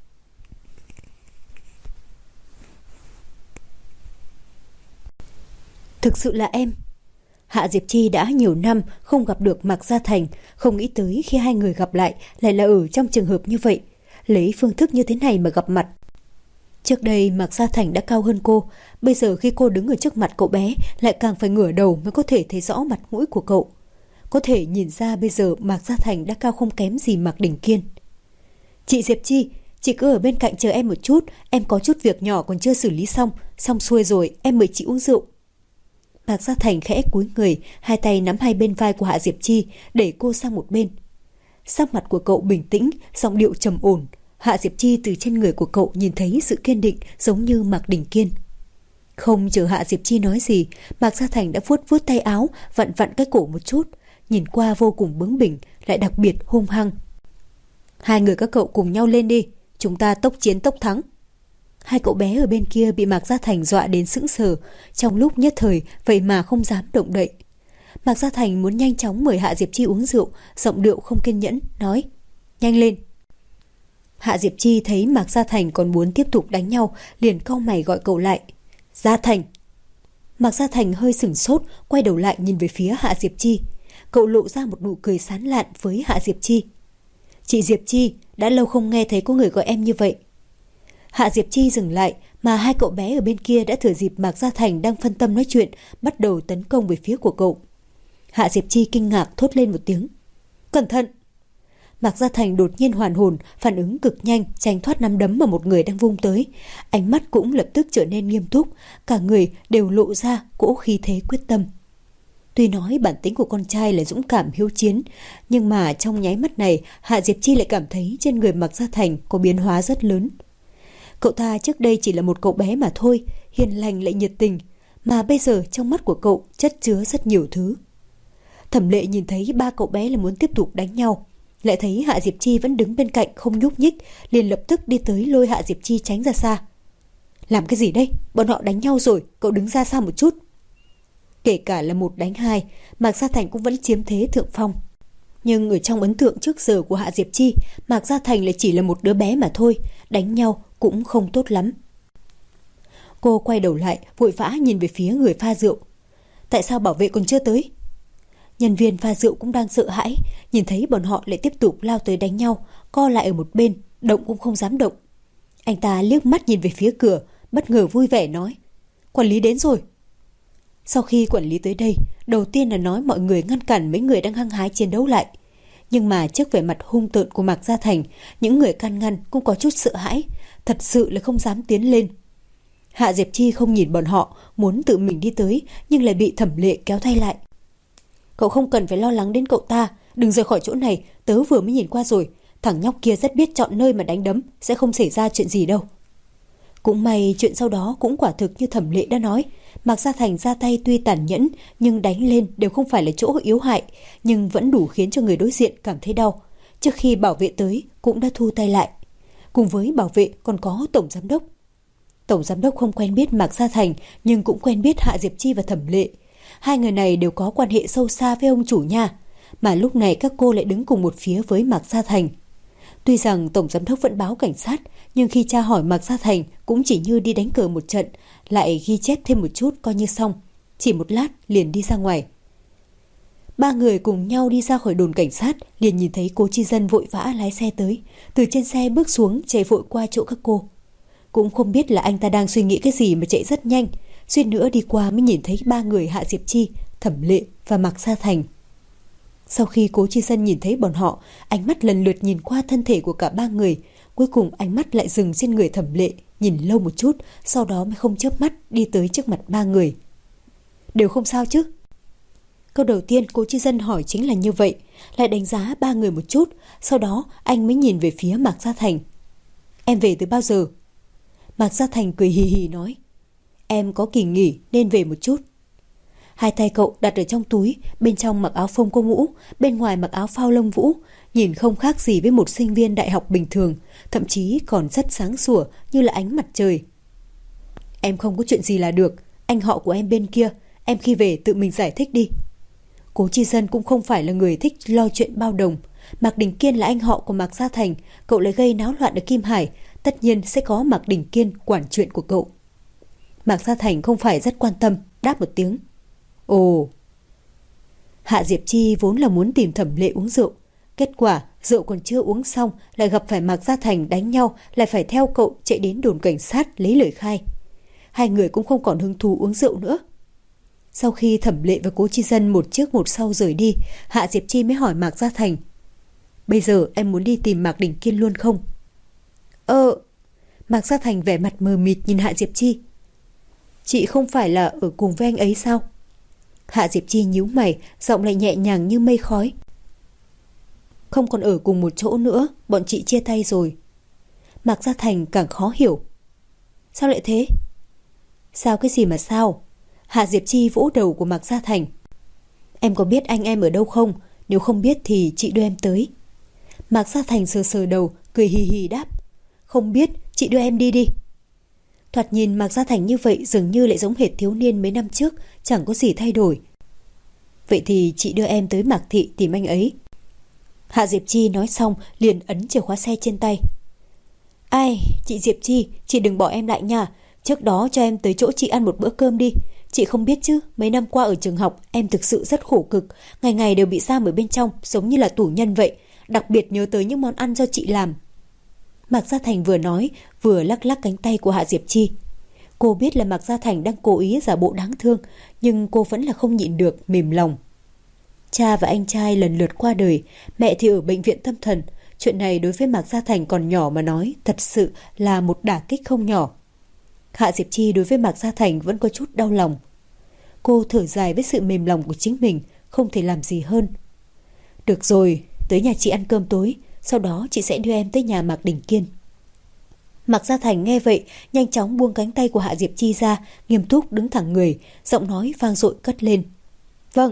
Thực sự là em. Hạ Diệp Chi đã nhiều năm không gặp được Mạc Gia Thành, không nghĩ tới khi hai người gặp lại là ở trong trường hợp như vậy, lấy phương thức như thế này mà gặp mặt. Trước đây Mạc Gia Thành đã cao hơn cô, bây giờ khi cô đứng ở trước mặt cậu bé lại càng phải ngửa đầu mới có thể thấy rõ mặt mũi của cậu. Có thể nhìn ra bây giờ Mạc Gia Thành đã cao không kém gì Mạc Đình Kiên. Chị Diệp Chi, chị cứ ở bên cạnh chờ em một chút, em có chút việc nhỏ còn chưa xử lý xong xuôi rồi em mời chị uống rượu. Mạc Gia Thành khẽ cúi người, hai tay nắm hai bên vai của Hạ Diệp Chi, đẩy cô sang một bên. Sắc mặt của cậu bình tĩnh, giọng điệu trầm ổn. Hạ Diệp Chi từ trên người của cậu nhìn thấy sự kiên định giống như Mạc Đình Kiên. Không chờ Hạ Diệp Chi nói gì, Mạc Gia Thành đã vuốt vuốt tay áo, vặn vặn cái cổ một chút, nhìn qua vô cùng bướng bỉnh, lại đặc biệt hung hăng. Hai người các cậu cùng nhau lên đi, chúng ta tốc chiến tốc thắng. Hai cậu bé ở bên kia bị Mạc Gia Thành dọa đến sững sờ, trong lúc nhất thời vậy mà không dám động đậy. Mạc Gia Thành muốn nhanh chóng mời Hạ Diệp Chi uống rượu, giọng điệu không kiên nhẫn, nói: Nhanh lên. Hạ Diệp Chi thấy Mạc Gia Thành còn muốn tiếp tục đánh nhau, liền cau mày gọi cậu lại: Gia Thành. Mạc Gia Thành hơi sửng sốt, quay đầu lại nhìn về phía Hạ Diệp Chi. Cậu lộ ra một nụ cười sán lạn với Hạ Diệp Chi. Chị Diệp Chi, đã lâu không nghe thấy có người gọi em như vậy. Hạ Diệp Chi dừng lại, mà hai cậu bé ở bên kia đã thừa dịp Mạc Gia Thành đang phân tâm nói chuyện, bắt đầu tấn công về phía của cậu. Hạ Diệp Chi kinh ngạc thốt lên một tiếng: Cẩn thận! Mạc Gia Thành đột nhiên hoàn hồn, phản ứng cực nhanh, tránh thoát nắm đấm mà một người đang vung tới. Ánh mắt cũng lập tức trở nên nghiêm túc, cả người đều lộ ra cỗ khí thế quyết tâm. Tuy nói bản tính của con trai là dũng cảm hiếu chiến, nhưng mà trong nháy mắt này, Hạ Diệp Chi lại cảm thấy trên người Mạc Gia Thành có biến hóa rất lớn. Cậu ta trước đây chỉ là một cậu bé mà thôi, hiền lành lại nhiệt tình, mà bây giờ trong mắt của cậu chất chứa rất nhiều thứ. Thẩm Lệ nhìn thấy ba cậu bé là muốn tiếp tục đánh nhau, lại thấy Hạ Diệp Chi vẫn đứng bên cạnh không nhúc nhích, liền lập tức đi tới lôi Hạ Diệp Chi tránh ra xa. Làm cái gì đây? Bọn họ đánh nhau rồi, cậu đứng ra xa một chút. Kể cả là 1 đánh 2, Mạc Gia Thành cũng vẫn chiếm thế thượng phong. Nhưng ở trong ấn tượng trước giờ của Hạ Diệp Chi, Mạc Gia Thành lại chỉ là một đứa bé mà thôi, đánh nhau cũng không tốt lắm. Cô quay đầu lại, vội vã nhìn về phía người pha rượu. Tại sao bảo vệ còn chưa tới? Nhân viên pha rượu cũng đang sợ hãi, nhìn thấy bọn họ lại tiếp tục lao tới đánh nhau, co lại ở một bên, động cũng không dám động. Anh ta liếc mắt nhìn về phía cửa, bất ngờ vui vẻ nói: Quản lý đến rồi. Sau khi quản lý tới đây, đầu tiên là nói mọi người ngăn cản mấy người đang hăng hái chiến đấu lại. Nhưng mà trước vẻ mặt hung tợn của Mạc Gia Thành, những người can ngăn cũng có chút sợ hãi, thật sự là không dám tiến lên. Hạ Diệp Chi không nhìn bọn họ, muốn tự mình đi tới nhưng lại bị Thẩm Lệ kéo tay lại. Cậu không cần phải lo lắng đến cậu ta, đừng rời khỏi chỗ này, tớ vừa mới nhìn qua rồi, thằng nhóc kia rất biết chọn nơi mà đánh đấm, sẽ không xảy ra chuyện gì đâu. Cũng may chuyện sau đó cũng quả thực như Thẩm Lệ đã nói, Mạc Gia Thành ra tay tuy tàn nhẫn nhưng đánh lên đều không phải là chỗ yếu hại, nhưng vẫn đủ khiến cho người đối diện cảm thấy đau. Trước khi bảo vệ tới cũng đã thu tay lại. Cùng với bảo vệ còn có tổng giám đốc. Tổng giám đốc không quen biết Mạc Gia Thành nhưng cũng quen biết Hạ Diệp Chi và Thẩm Lệ. Hai người này đều có quan hệ sâu xa với ông chủ nhà, mà lúc này các cô lại đứng cùng một phía với Mạc Gia Thành. Tuy rằng tổng giám đốc vẫn báo cảnh sát, nhưng khi tra hỏi Mạc Gia Thành cũng chỉ như đi đánh cờ một trận, lại ghi chép thêm một chút coi như xong. Chỉ một lát liền đi ra ngoài. Ba người cùng nhau đi ra khỏi đồn cảnh sát, liền nhìn thấy Cố Chi Dân vội vã lái xe tới, từ trên xe bước xuống chạy vội qua chỗ các cô. Cũng không biết là anh ta đang suy nghĩ cái gì mà chạy rất nhanh, suýt nữa đi qua mới nhìn thấy ba người Hạ Diệp Chi, Thẩm Lệ và Mạc Gia Thành. Sau khi Cố Chi Dân nhìn thấy bọn họ, ánh mắt lần lượt nhìn qua thân thể của cả ba người, cuối cùng ánh mắt lại dừng trên người Thẩm Lệ, nhìn lâu một chút, sau đó mới không chớp mắt đi tới trước mặt ba người. Đều không sao chứ? Câu đầu tiên Cố Chi Dân hỏi chính là như vậy, lại đánh giá ba người một chút, sau đó anh mới nhìn về phía Mạc Gia Thành. Em về từ bao giờ? Mạc Gia Thành cười hì hì nói, em có kỳ nghỉ nên về một chút. Hai tay cậu đặt ở trong túi, bên trong mặc áo phông có mũ, bên ngoài mặc áo phao lông vũ, nhìn không khác gì với một sinh viên đại học bình thường, thậm chí còn rất sáng sủa như là ánh mặt trời. Em không có chuyện gì là được, anh họ của em bên kia, em khi về tự mình giải thích đi. Cố Chi Dân cũng không phải là người thích lo chuyện bao đồng. Mạc Đình Kiên là anh họ của Mạc Gia Thành, cậu lại gây náo loạn ở Kim Hải, tất nhiên sẽ có Mạc Đình Kiên quản chuyện của cậu. Mạc Gia Thành không phải rất quan tâm, đáp một tiếng. Ồ. Hạ Diệp Chi vốn là muốn tìm Thẩm Lệ uống rượu, kết quả rượu còn chưa uống xong lại gặp phải Mạc Gia Thành đánh nhau, lại phải theo cậu chạy đến đồn cảnh sát lấy lời khai. Hai người cũng không còn hứng thú uống rượu nữa. Sau khi Thẩm Lệ và Cố Chi Dân một trước một sau rời đi, Hạ Diệp Chi mới hỏi Mạc Gia Thành, bây giờ em muốn đi tìm Mạc Đình Kiên luôn không? Mạc Gia Thành vẻ mặt mờ mịt nhìn Hạ Diệp Chi. Chị không phải là ở cùng với anh ấy sao? Hạ Diệp Chi nhíu mày, giọng lại nhẹ nhàng như mây khói. Không còn ở cùng một chỗ nữa, bọn chị chia tay rồi. Mạc Gia Thành càng khó hiểu. Sao lại thế? Sao cái gì mà sao? Hạ Diệp Chi vỗ đầu của Mạc Gia Thành. Em có biết anh em ở đâu không? Nếu không biết thì chị đưa em tới. Mạc Gia Thành sờ sờ đầu, cười hì hì đáp. Không biết, chị đưa em đi đi. Thoạt nhìn Mạc Gia Thành như vậy dường như lại giống hệt thiếu niên mấy năm trước, chẳng có gì thay đổi. Vậy thì chị đưa em tới Mạc Thị tìm anh ấy. Hạ Diệp Chi nói xong liền ấn chìa khóa xe trên tay. Ai, chị Diệp Chi, chị đừng bỏ em lại nha. Trước đó cho em tới chỗ chị ăn một bữa cơm đi. Chị không biết chứ, mấy năm qua ở trường học em thực sự rất khổ cực, ngày ngày đều bị giam ở bên trong, giống như là tù nhân vậy. Đặc biệt nhớ tới những món ăn do chị làm. Mạc Gia Thành vừa nói vừa lắc lắc cánh tay của Hạ Diệp Chi. Cô biết là Mạc Gia Thành đang cố ý giả bộ đáng thương, nhưng cô vẫn là không nhịn được mềm lòng. Cha và anh trai lần lượt qua đời, mẹ thì ở bệnh viện tâm thần. Chuyện này đối với Mạc Gia Thành còn nhỏ mà nói thật sự là một đả kích không nhỏ. Hạ Diệp Chi đối với Mạc Gia Thành vẫn có chút đau lòng. Cô thở dài với sự mềm lòng của chính mình, không thể làm gì hơn. Được rồi, tới nhà chị ăn cơm tối, sau đó chị sẽ đưa em tới nhà Mạc Đình Kiên. Mạc Gia Thành nghe vậy, nhanh chóng buông cánh tay của Hạ Diệp Chi ra, nghiêm túc đứng thẳng người, giọng nói vang dội cất lên. Vâng.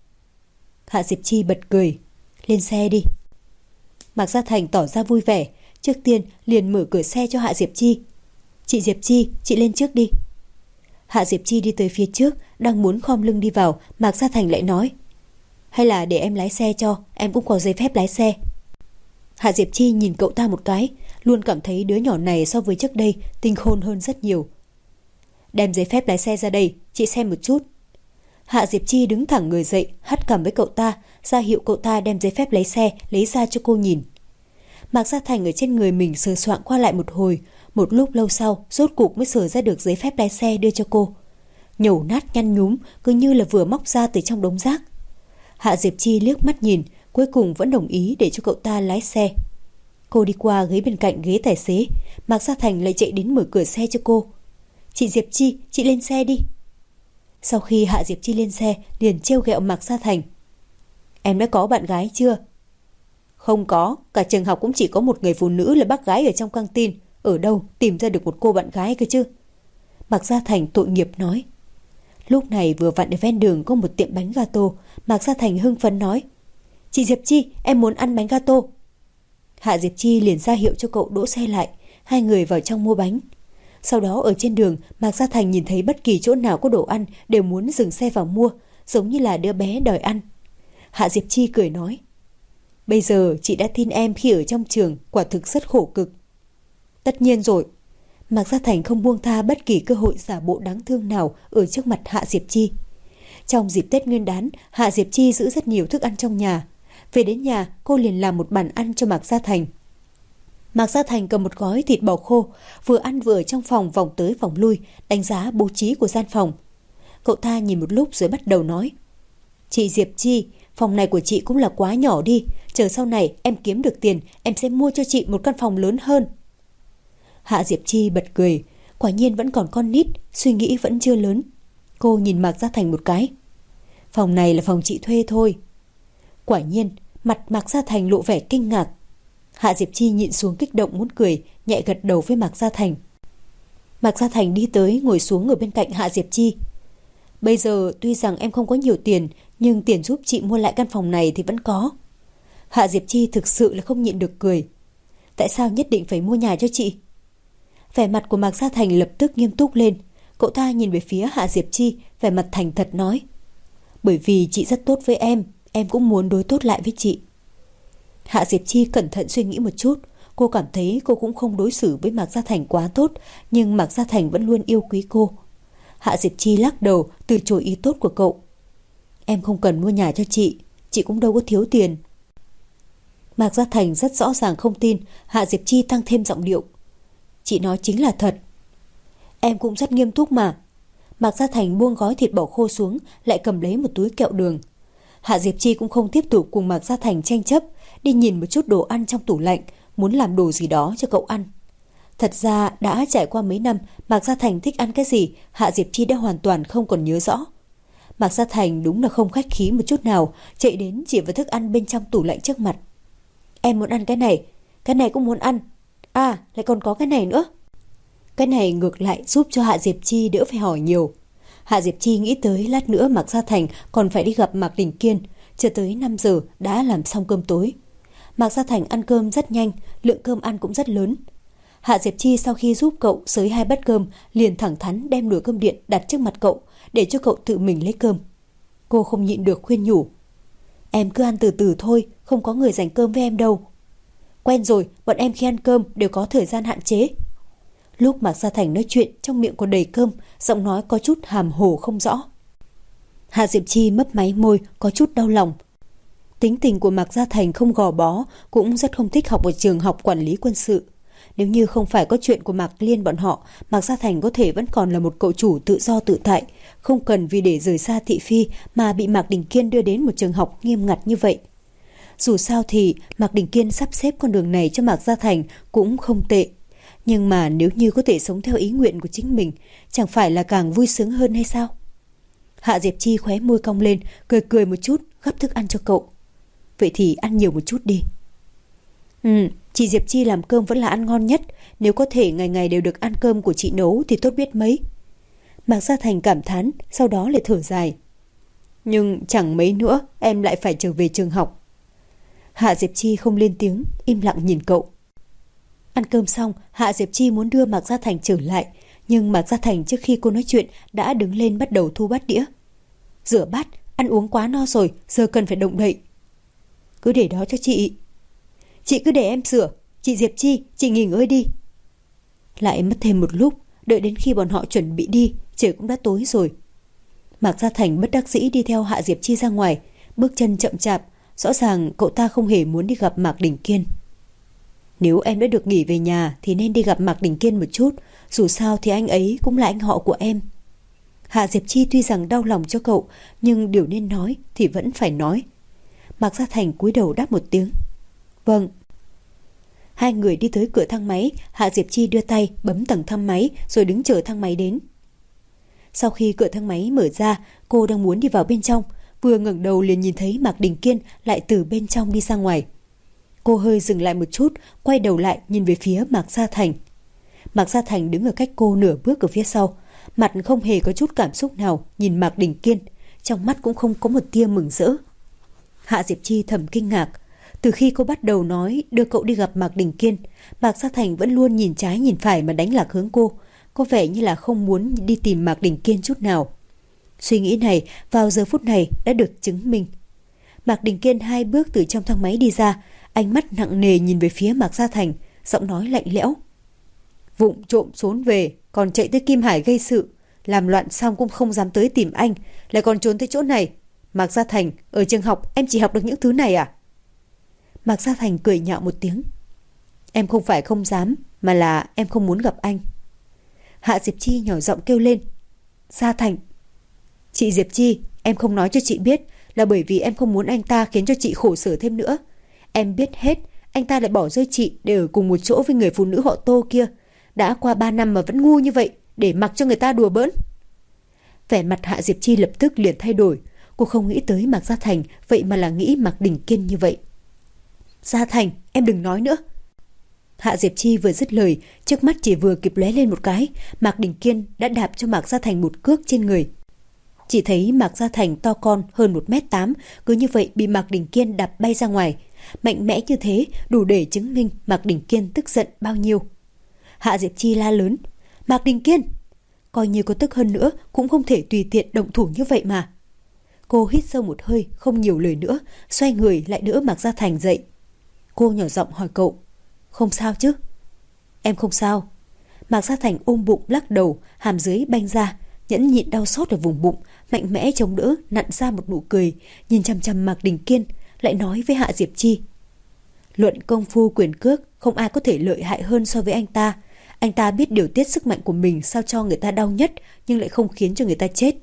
Hạ Diệp Chi bật cười. Lên xe đi. Mạc Gia Thành tỏ ra vui vẻ, trước tiên liền mở cửa xe cho Hạ Diệp Chi. Chị Diệp Chi, chị lên trước đi. Hạ Diệp Chi đi tới phía trước, đang muốn khom lưng đi vào, Mạc Gia Thành lại nói. Hay là để em lái xe cho, em cũng có giấy phép lái xe. Hạ Diệp Chi nhìn cậu ta một cái, luôn cảm thấy đứa nhỏ này so với trước đây tinh khôn hơn rất nhiều. Đem giấy phép lái xe ra đây, chị xem một chút. Hạ Diệp Chi đứng thẳng người dậy, hất cằm với cậu ta, ra hiệu cậu ta đem giấy phép lấy xe lấy ra cho cô nhìn. Mạc Gia Thành ở trên người mình sờ soạng qua lại một hồi, một lúc lâu sau rốt cục mới sờ ra được giấy phép lái xe đưa cho cô. Nhổ nát nhăn nhúm, cứ như là vừa móc ra từ trong đống rác. Hạ Diệp Chi liếc mắt nhìn, cuối cùng vẫn đồng ý để cho cậu ta lái xe. Cô đi qua ghế bên cạnh ghế tài xế, Mạc Gia Thành lại chạy đến mở cửa xe cho cô. Chị Diệp Chi, chị lên xe đi. Sau khi Hạ Diệp Chi lên xe, liền trêu ghẹo Mạc Gia Thành. Em đã có bạn gái chưa? Không có, cả trường học cũng chỉ có một người phụ nữ là bác gái ở trong căng tin. Ở đâu tìm ra được một cô bạn gái cơ chứ? Mạc Gia Thành tội nghiệp nói. Lúc này vừa vặn ở ven đường có một tiệm bánh gato. Mạc Gia Thành hưng phấn nói. Chị Diệp Chi, em muốn ăn bánh gato. Hạ Diệp Chi liền ra hiệu cho cậu đỗ xe lại. Hai người vào trong mua bánh. Sau đó ở trên đường, Mạc Gia Thành nhìn thấy bất kỳ chỗ nào có đồ ăn đều muốn dừng xe vào mua, giống như là đứa bé đòi ăn. Hạ Diệp Chi cười nói. Bây giờ chị đã tin em khi ở trong trường, quả thực rất khổ cực. Tất nhiên rồi. Mạc Gia Thành không buông tha bất kỳ cơ hội giả bộ đáng thương nào ở trước mặt Hạ Diệp Chi. Trong dịp Tết Nguyên đán, Hạ Diệp Chi giữ rất nhiều thức ăn trong nhà. Về đến nhà, cô liền làm một bàn ăn cho Mạc Gia Thành. Mạc Gia Thành cầm một gói thịt bò khô, vừa ăn vừa ở trong phòng vòng tới vòng lui, đánh giá bố trí của gian phòng. Cậu ta nhìn một lúc rồi bắt đầu nói. Chị Diệp Chi, phòng này của chị cũng là quá nhỏ đi. Chờ sau này em kiếm được tiền, em sẽ mua cho chị một căn phòng lớn hơn. Hạ Diệp Chi bật cười. Quả nhiên vẫn còn con nít, suy nghĩ vẫn chưa lớn. Cô nhìn Mạc Gia Thành một cái. Phòng này là phòng chị thuê thôi. Quả nhiên, mặt Mạc Gia Thành lộ vẻ kinh ngạc. Hạ Diệp Chi nhịn xuống kích động muốn cười, nhẹ gật đầu với Mạc Gia Thành. Mạc Gia Thành đi tới ngồi xuống ở bên cạnh Hạ Diệp Chi. Bây giờ tuy rằng em không có nhiều tiền, nhưng tiền giúp chị mua lại căn phòng này thì vẫn có. Hạ Diệp Chi thực sự là không nhịn được cười. Tại sao nhất định phải mua nhà cho chị? Vẻ mặt của Mạc Gia Thành lập tức nghiêm túc lên. Cậu ta nhìn về phía Hạ Diệp Chi, vẻ mặt thành thật nói. Bởi vì chị rất tốt với em cũng muốn đối tốt lại với chị. Hạ Diệp Chi cẩn thận suy nghĩ một chút. Cô cảm thấy cô cũng không đối xử với Mạc Gia Thành quá tốt, nhưng Mạc Gia Thành vẫn luôn yêu quý cô. Hạ Diệp Chi lắc đầu từ chối ý tốt của cậu. Em không cần mua nhà cho chị cũng đâu có thiếu tiền. Mạc Gia Thành rất rõ ràng không tin. Hạ Diệp Chi tăng thêm giọng điệu. Chị nói chính là thật. Em cũng rất nghiêm túc mà. Mạc Gia Thành buông gói thịt bò khô xuống, lại cầm lấy một túi kẹo đường. Hạ Diệp Chi cũng không tiếp tục cùng Mạc Gia Thành tranh chấp, đi nhìn một chút đồ ăn trong tủ lạnh, muốn làm đồ gì đó cho cậu ăn. Thật ra đã trải qua mấy năm, Mạc Gia Thành thích ăn cái gì, Hạ Diệp Chi đã hoàn toàn không còn nhớ rõ. Mạc Gia Thành đúng là không khách khí một chút nào, chạy đến chỉ vào thức ăn bên trong tủ lạnh trước mặt. Em muốn ăn cái này cũng muốn ăn. À, lại còn có cái này nữa. Cái này ngược lại giúp cho Hạ Diệp Chi đỡ phải hỏi nhiều. Hạ Diệp Chi nghĩ tới lát nữa Mạc Gia Thành còn phải đi gặp Mạc Đình Kiên. Chưa tới 5 giờ đã làm xong cơm tối. Mạc Gia Thành ăn cơm rất nhanh, lượng cơm ăn cũng rất lớn. Hạ Diệp Chi sau khi giúp cậu xới 2 bát cơm, liền thẳng thắn đem nồi cơm điện đặt trước mặt cậu, để cho cậu tự mình lấy cơm. Cô không nhịn được khuyên nhủ. Em cứ ăn từ từ thôi, không có người dành cơm với em đâu. Quen rồi, bọn em khi ăn cơm đều có thời gian hạn chế. Lúc Mạc Gia Thành nói chuyện, trong miệng còn đầy cơm, giọng nói có chút hàm hồ không rõ. Hạ Diệp Chi mấp máy môi, có chút đau lòng. Tính tình của Mạc Gia Thành không gò bó, cũng rất không thích học ở trường học quản lý quân sự. Nếu như không phải có chuyện của Mạc Liên bọn họ, Mạc Gia Thành có thể vẫn còn là một cậu chủ tự do tự tại, không cần vì để rời xa thị phi mà bị Mạc Đình Kiên đưa đến một trường học nghiêm ngặt như vậy. Dù sao thì Mạc Đình Kiên sắp xếp con đường này cho Mạc Gia Thành cũng không tệ. Nhưng mà nếu như có thể sống theo ý nguyện của chính mình, chẳng phải là càng vui sướng hơn hay sao? Hạ Diệp Chi khóe môi cong lên, cười cười một chút, gắp thức ăn cho cậu. Vậy thì ăn nhiều một chút đi. Chị Diệp Chi làm cơm vẫn là ăn ngon nhất. Nếu có thể ngày ngày đều được ăn cơm của chị nấu thì tốt biết mấy. Mạc Gia Thành cảm thán, sau đó lại thở dài. Nhưng chẳng mấy nữa em lại phải trở về trường học. Hạ Diệp Chi không lên tiếng, im lặng nhìn cậu. Ăn cơm xong, Hạ Diệp Chi muốn đưa Mạc Gia Thành trở lại, nhưng Mạc Gia Thành trước khi cô nói chuyện đã đứng lên bắt đầu thu bát đĩa. Rửa bát, ăn uống quá no rồi, giờ cần phải động đậy. Cứ để đó cho chị. Chị cứ để em rửa. Chị Diệp Chi, chị nghỉ ngơi đi. Lại mất thêm một lúc, đợi đến khi bọn họ chuẩn bị đi, trời cũng đã tối rồi. Mạc Gia Thành bất đắc dĩ đi theo Hạ Diệp Chi ra ngoài, bước chân chậm chạp, rõ ràng cậu ta không hề muốn đi gặp Mạc Đình Kiên. Nếu em đã được nghỉ về nhà thì nên đi gặp Mạc Đình Kiên một chút, dù sao thì anh ấy cũng là anh họ của em. Hạ Diệp Chi tuy rằng đau lòng cho cậu, nhưng điều nên nói thì vẫn phải nói. Mạc Gia Thành cúi đầu đáp một tiếng. Vâng. Hai người đi tới cửa thang máy, Hạ Diệp Chi đưa tay bấm tầng thang máy rồi đứng chờ thang máy đến. Sau khi cửa thang máy mở ra, cô đang muốn đi vào bên trong, vừa ngẩng đầu liền nhìn thấy Mạc Đình Kiên lại từ bên trong đi ra ngoài. Cô hơi dừng lại một chút, quay đầu lại nhìn về phía Mạc Gia Thành. Mạc Gia Thành đứng ở cách cô nửa bước ở phía sau, mặt không hề có chút cảm xúc nào nhìn Mạc Đình Kiên, trong mắt cũng không có một tia mừng rỡ. Hạ Diệp Chi thầm kinh ngạc. Từ khi cô bắt đầu nói đưa cậu đi gặp Mạc Đình Kiên, Mạc Gia Thành vẫn luôn nhìn trái nhìn phải mà đánh lạc hướng cô, có vẻ như là không muốn đi tìm Mạc Đình Kiên chút nào. Suy nghĩ này vào giờ phút này đã được chứng minh. Mạc Đình Kiên 2 bước từ trong thang máy đi ra, ánh mắt nặng nề nhìn về phía Mạc Gia Thành, giọng nói lạnh lẽo. Vụng trộm trốn về, còn chạy tới Kim Hải gây sự, làm loạn xong cũng không dám tới tìm anh, lại còn trốn tới chỗ này. Mạc Gia Thành, ở trường học em chỉ học được những thứ này à? Mạc Gia Thành cười nhạo một tiếng. Em không phải không dám, mà là em không muốn gặp anh. Hạ Diệp Chi nhỏ giọng kêu lên. Gia Thành. Chị Diệp Chi, em không nói cho chị biết là bởi vì em không muốn anh ta khiến cho chị khổ sở thêm nữa. Em biết hết, anh ta lại bỏ rơi chị để ở cùng một chỗ với người phụ nữ họ Tô kia. Đã qua 3 năm mà vẫn ngu như vậy, để mặc cho người ta đùa bỡn. Vẻ mặt Hạ Diệp Chi lập tức liền thay đổi. Cô không nghĩ tới Mạc Gia Thành, vậy mà là nghĩ Mạc Đình Kiên như vậy. Gia Thành, em đừng nói nữa. Hạ Diệp Chi vừa dứt lời, trước mắt chỉ vừa kịp lóe lên một cái, Mạc Đình Kiên đã đạp cho Mạc Gia Thành một cước trên người. Chỉ thấy Mạc Gia Thành to con hơn 1m8, cứ như vậy bị Mạc Đình Kiên đạp bay ra ngoài. Mạnh mẽ như thế đủ để chứng minh Mạc Đình Kiên tức giận bao nhiêu. Hạ Diệp Chi la lớn. Mạc Đình Kiên! Coi như có tức hơn nữa cũng không thể tùy tiện động thủ như vậy mà. Cô hít sâu một hơi, không nhiều lời nữa, xoay người lại đỡ Mạc Gia Thành dậy. Cô nhỏ giọng hỏi cậu. Không sao chứ? Em không sao. Mạc Gia Thành ôm bụng lắc đầu, hàm dưới banh ra, nhẫn nhịn đau xót ở vùng bụng, mạnh mẽ chống đỡ, nặn ra một nụ cười, nhìn chằm chằm Mạc Đình Kiên, lại nói với Hạ Diệp Chi. Luận công phu quyền cước, không ai có thể lợi hại hơn so với anh ta. Anh ta biết điều tiết sức mạnh của mình sao cho người ta đau nhất, nhưng lại không khiến cho người ta chết.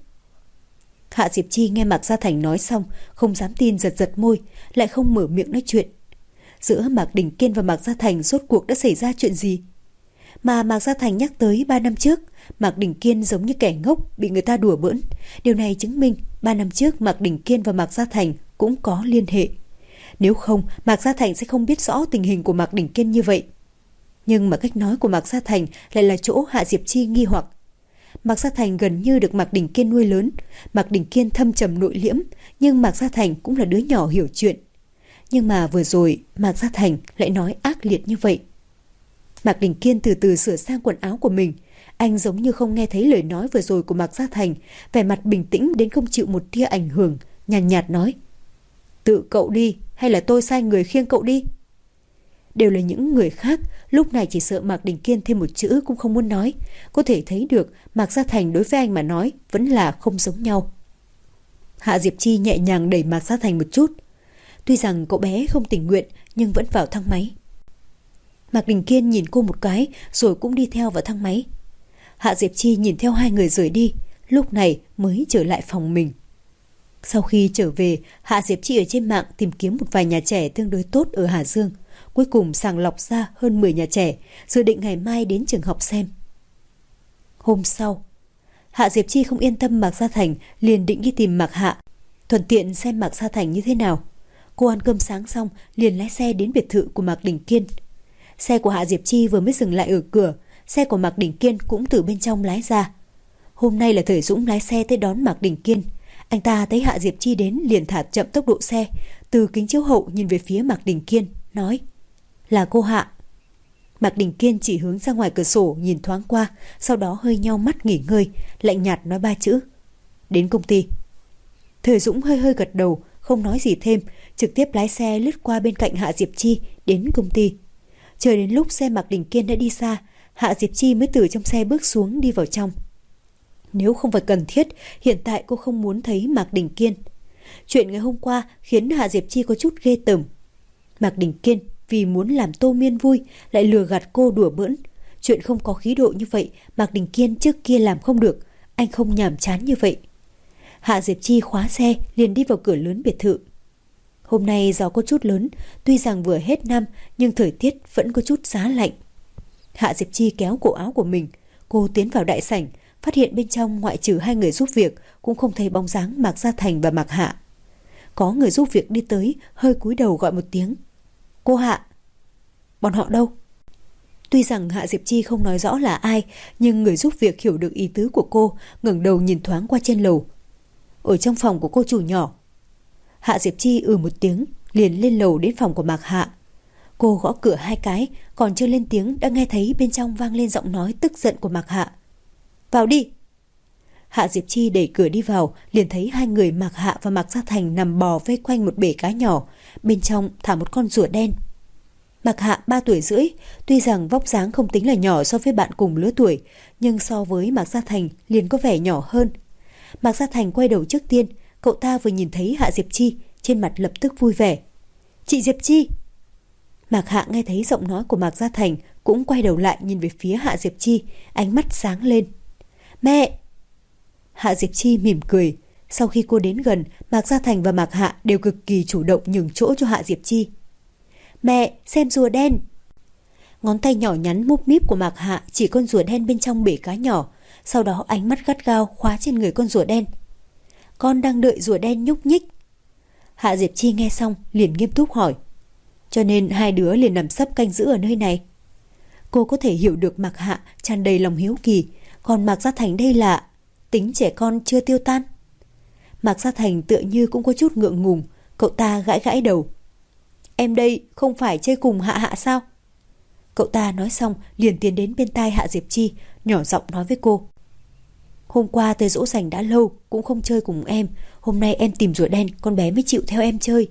Hạ Diệp Chi nghe Mạc Gia Thành nói xong, không dám tin, giật giật môi, lại không mở miệng nói chuyện. Giữa Mạc Đình Kiên và Mạc Gia Thành rốt cuộc đã xảy ra chuyện gì? Mà Mạc Gia Thành nhắc tới 3 năm trước, Mạc Đình Kiên giống như kẻ ngốc bị người ta đùa bỡn. Điều này chứng minh 3 năm trước Mạc Đình Kiên và Mạc Gia Thành cũng có liên hệ. Nếu không, Mạc Gia Thành sẽ không biết rõ tình hình của Mạc Đình Kiên như vậy. Nhưng mà cách nói của Mạc Gia Thành lại là chỗ Hạ Diệp Chi nghi hoặc. Mạc Gia Thành gần như được Mạc Đình Kiên nuôi lớn. Mạc Đình Kiên thâm trầm nội liễm, nhưng Mạc Gia Thành cũng là đứa nhỏ hiểu chuyện. Nhưng mà vừa rồi Mạc Gia Thành lại nói ác liệt như vậy. Mạc Đình Kiên từ từ sửa sang quần áo của mình. Anh giống như không nghe thấy lời nói vừa rồi của Mạc Gia Thành, vẻ mặt bình tĩnh đến không chịu một tia ảnh hưởng, nhàn nhạt nói. Tự cậu đi, hay là tôi sai người khiêng cậu đi? Đều là những người khác, lúc này chỉ sợ Mạc Đình Kiên thêm một chữ cũng không muốn nói. Có thể thấy được Mạc Gia Thành đối với anh mà nói vẫn là không giống nhau. Hạ Diệp Chi nhẹ nhàng đẩy Mạc Gia Thành một chút. Tuy rằng cậu bé không tình nguyện nhưng vẫn vào thang máy. Mạc Đình Kiên nhìn cô một cái rồi cũng đi theo vào thang máy. Hạ Diệp Chi nhìn theo hai người rời đi, lúc này mới trở lại phòng mình. Sau khi trở về, Hạ Diệp Chi ở trên mạng tìm kiếm một vài nhà trẻ tương đối tốt ở Hà Dương. Cuối cùng sàng lọc ra hơn 10 nhà trẻ, dự định ngày mai đến trường học xem. Hôm sau, Hạ Diệp Chi không yên tâm Mạc Gia Thành, liền định đi tìm Mạc Hạ, thuận tiện xem Mạc Gia Thành như thế nào. Cô ăn cơm sáng xong, liền lái xe đến biệt thự của Mạc Đình Kiên. Xe của Hạ Diệp Chi vừa mới dừng lại ở cửa, xe của Mạc Đình Kiên cũng từ bên trong lái ra. Hôm nay là Thời Dũng lái xe tới đón Mạc Đình Kiên. Anh ta thấy Hạ Diệp Chi đến liền thả chậm tốc độ xe, từ kính chiếu hậu nhìn về phía Mạc Đình Kiên, nói: Là cô Hạ. Mạc Đình Kiên chỉ hướng ra ngoài cửa sổ nhìn thoáng qua, sau đó hơi nheo mắt nghỉ ngơi, lạnh nhạt nói 3 chữ: Đến công ty. Thời Dũng hơi hơi gật đầu, không nói gì thêm, trực tiếp lái xe lướt qua bên cạnh Hạ Diệp Chi đến công ty. Chờ đến lúc xe Mạc Đình Kiên đã đi xa, Hạ Diệp Chi mới từ trong xe bước xuống đi vào trong. Nếu không phải cần thiết, hiện tại cô không muốn thấy Mạc Đình Kiên. Chuyện ngày hôm qua khiến Hạ Diệp Chi có chút ghê tởm. Mạc Đình Kiên vì muốn làm Tô Miên vui lại lừa gạt cô đùa bỡn. Chuyện không có khí độ như vậy Mạc Đình Kiên trước kia làm không được, anh không nhàm chán như vậy. Hạ Diệp Chi khóa xe liền đi vào cửa lớn biệt thự. Hôm nay gió có chút lớn, tuy rằng vừa hết năm nhưng thời tiết vẫn có chút giá lạnh. Hạ Diệp Chi kéo cổ áo của mình, cô tiến vào đại sảnh, phát hiện bên trong ngoại trừ 2 người giúp việc cũng không thấy bóng dáng Mạc Gia Thành và Mạc Hạ. Có người giúp việc đi tới, hơi cúi đầu gọi một tiếng. Cô Hạ. Bọn họ đâu? Tuy rằng Hạ Diệp Chi không nói rõ là ai, nhưng người giúp việc hiểu được ý tứ của cô, ngẩng đầu nhìn thoáng qua trên lầu. Ở trong phòng của cô chủ nhỏ. Hạ Diệp Chi một tiếng, liền lên lầu đến phòng của Mạc Hạ. Cô gõ cửa 2 cái, còn chưa lên tiếng đã nghe thấy bên trong vang lên giọng nói tức giận của Mạc Hạ. Vào đi. Hạ Diệp Chi đẩy cửa đi vào, liền thấy 2 người Mạc Hạ và Mạc Gia Thành nằm bò vây quanh một bể cá nhỏ, bên trong thả một con rùa đen. Mạc Hạ 3 tuổi rưỡi, tuy rằng vóc dáng không tính là nhỏ so với bạn cùng lứa tuổi, nhưng so với Mạc Gia Thành liền có vẻ nhỏ hơn. Mạc Gia Thành quay đầu trước tiên, cậu ta vừa nhìn thấy Hạ Diệp Chi, trên mặt lập tức vui vẻ. Chị Diệp Chi! Mạc Hạ nghe thấy giọng nói của Mạc Gia Thành, cũng quay đầu lại nhìn về phía Hạ Diệp Chi, ánh mắt sáng lên. Mẹ! Hạ Diệp Chi mỉm cười. Sau khi cô đến gần, Mạc Gia Thành và Mạc Hạ đều cực kỳ chủ động nhường chỗ cho Hạ Diệp Chi. Mẹ, xem rùa đen! Ngón tay nhỏ nhắn múp míp của Mạc Hạ chỉ con rùa đen bên trong bể cá nhỏ, sau đó ánh mắt gắt gao khóa trên người con rùa đen. Con đang đợi rùa đen nhúc nhích. Hạ Diệp Chi nghe xong liền nghiêm túc hỏi. Cho nên 2 đứa liền nằm sấp canh giữ ở nơi này. Cô có thể hiểu được Mạc Hạ tràn đầy lòng hiếu kỳ, còn Mạc Gia Thành đây là tính trẻ con chưa tiêu tan. Mạc Gia Thành tựa như cũng có chút ngượng ngùng, cậu ta gãi gãi đầu. Em đây không phải chơi cùng Hạ Hạ sao? Cậu ta nói xong liền tiến đến bên tai Hạ Diệp Chi, nhỏ giọng nói với cô. Hôm qua tới dỗ dành đã lâu cũng không chơi cùng em, hôm nay em tìm rùa đen, con bé mới chịu theo em chơi.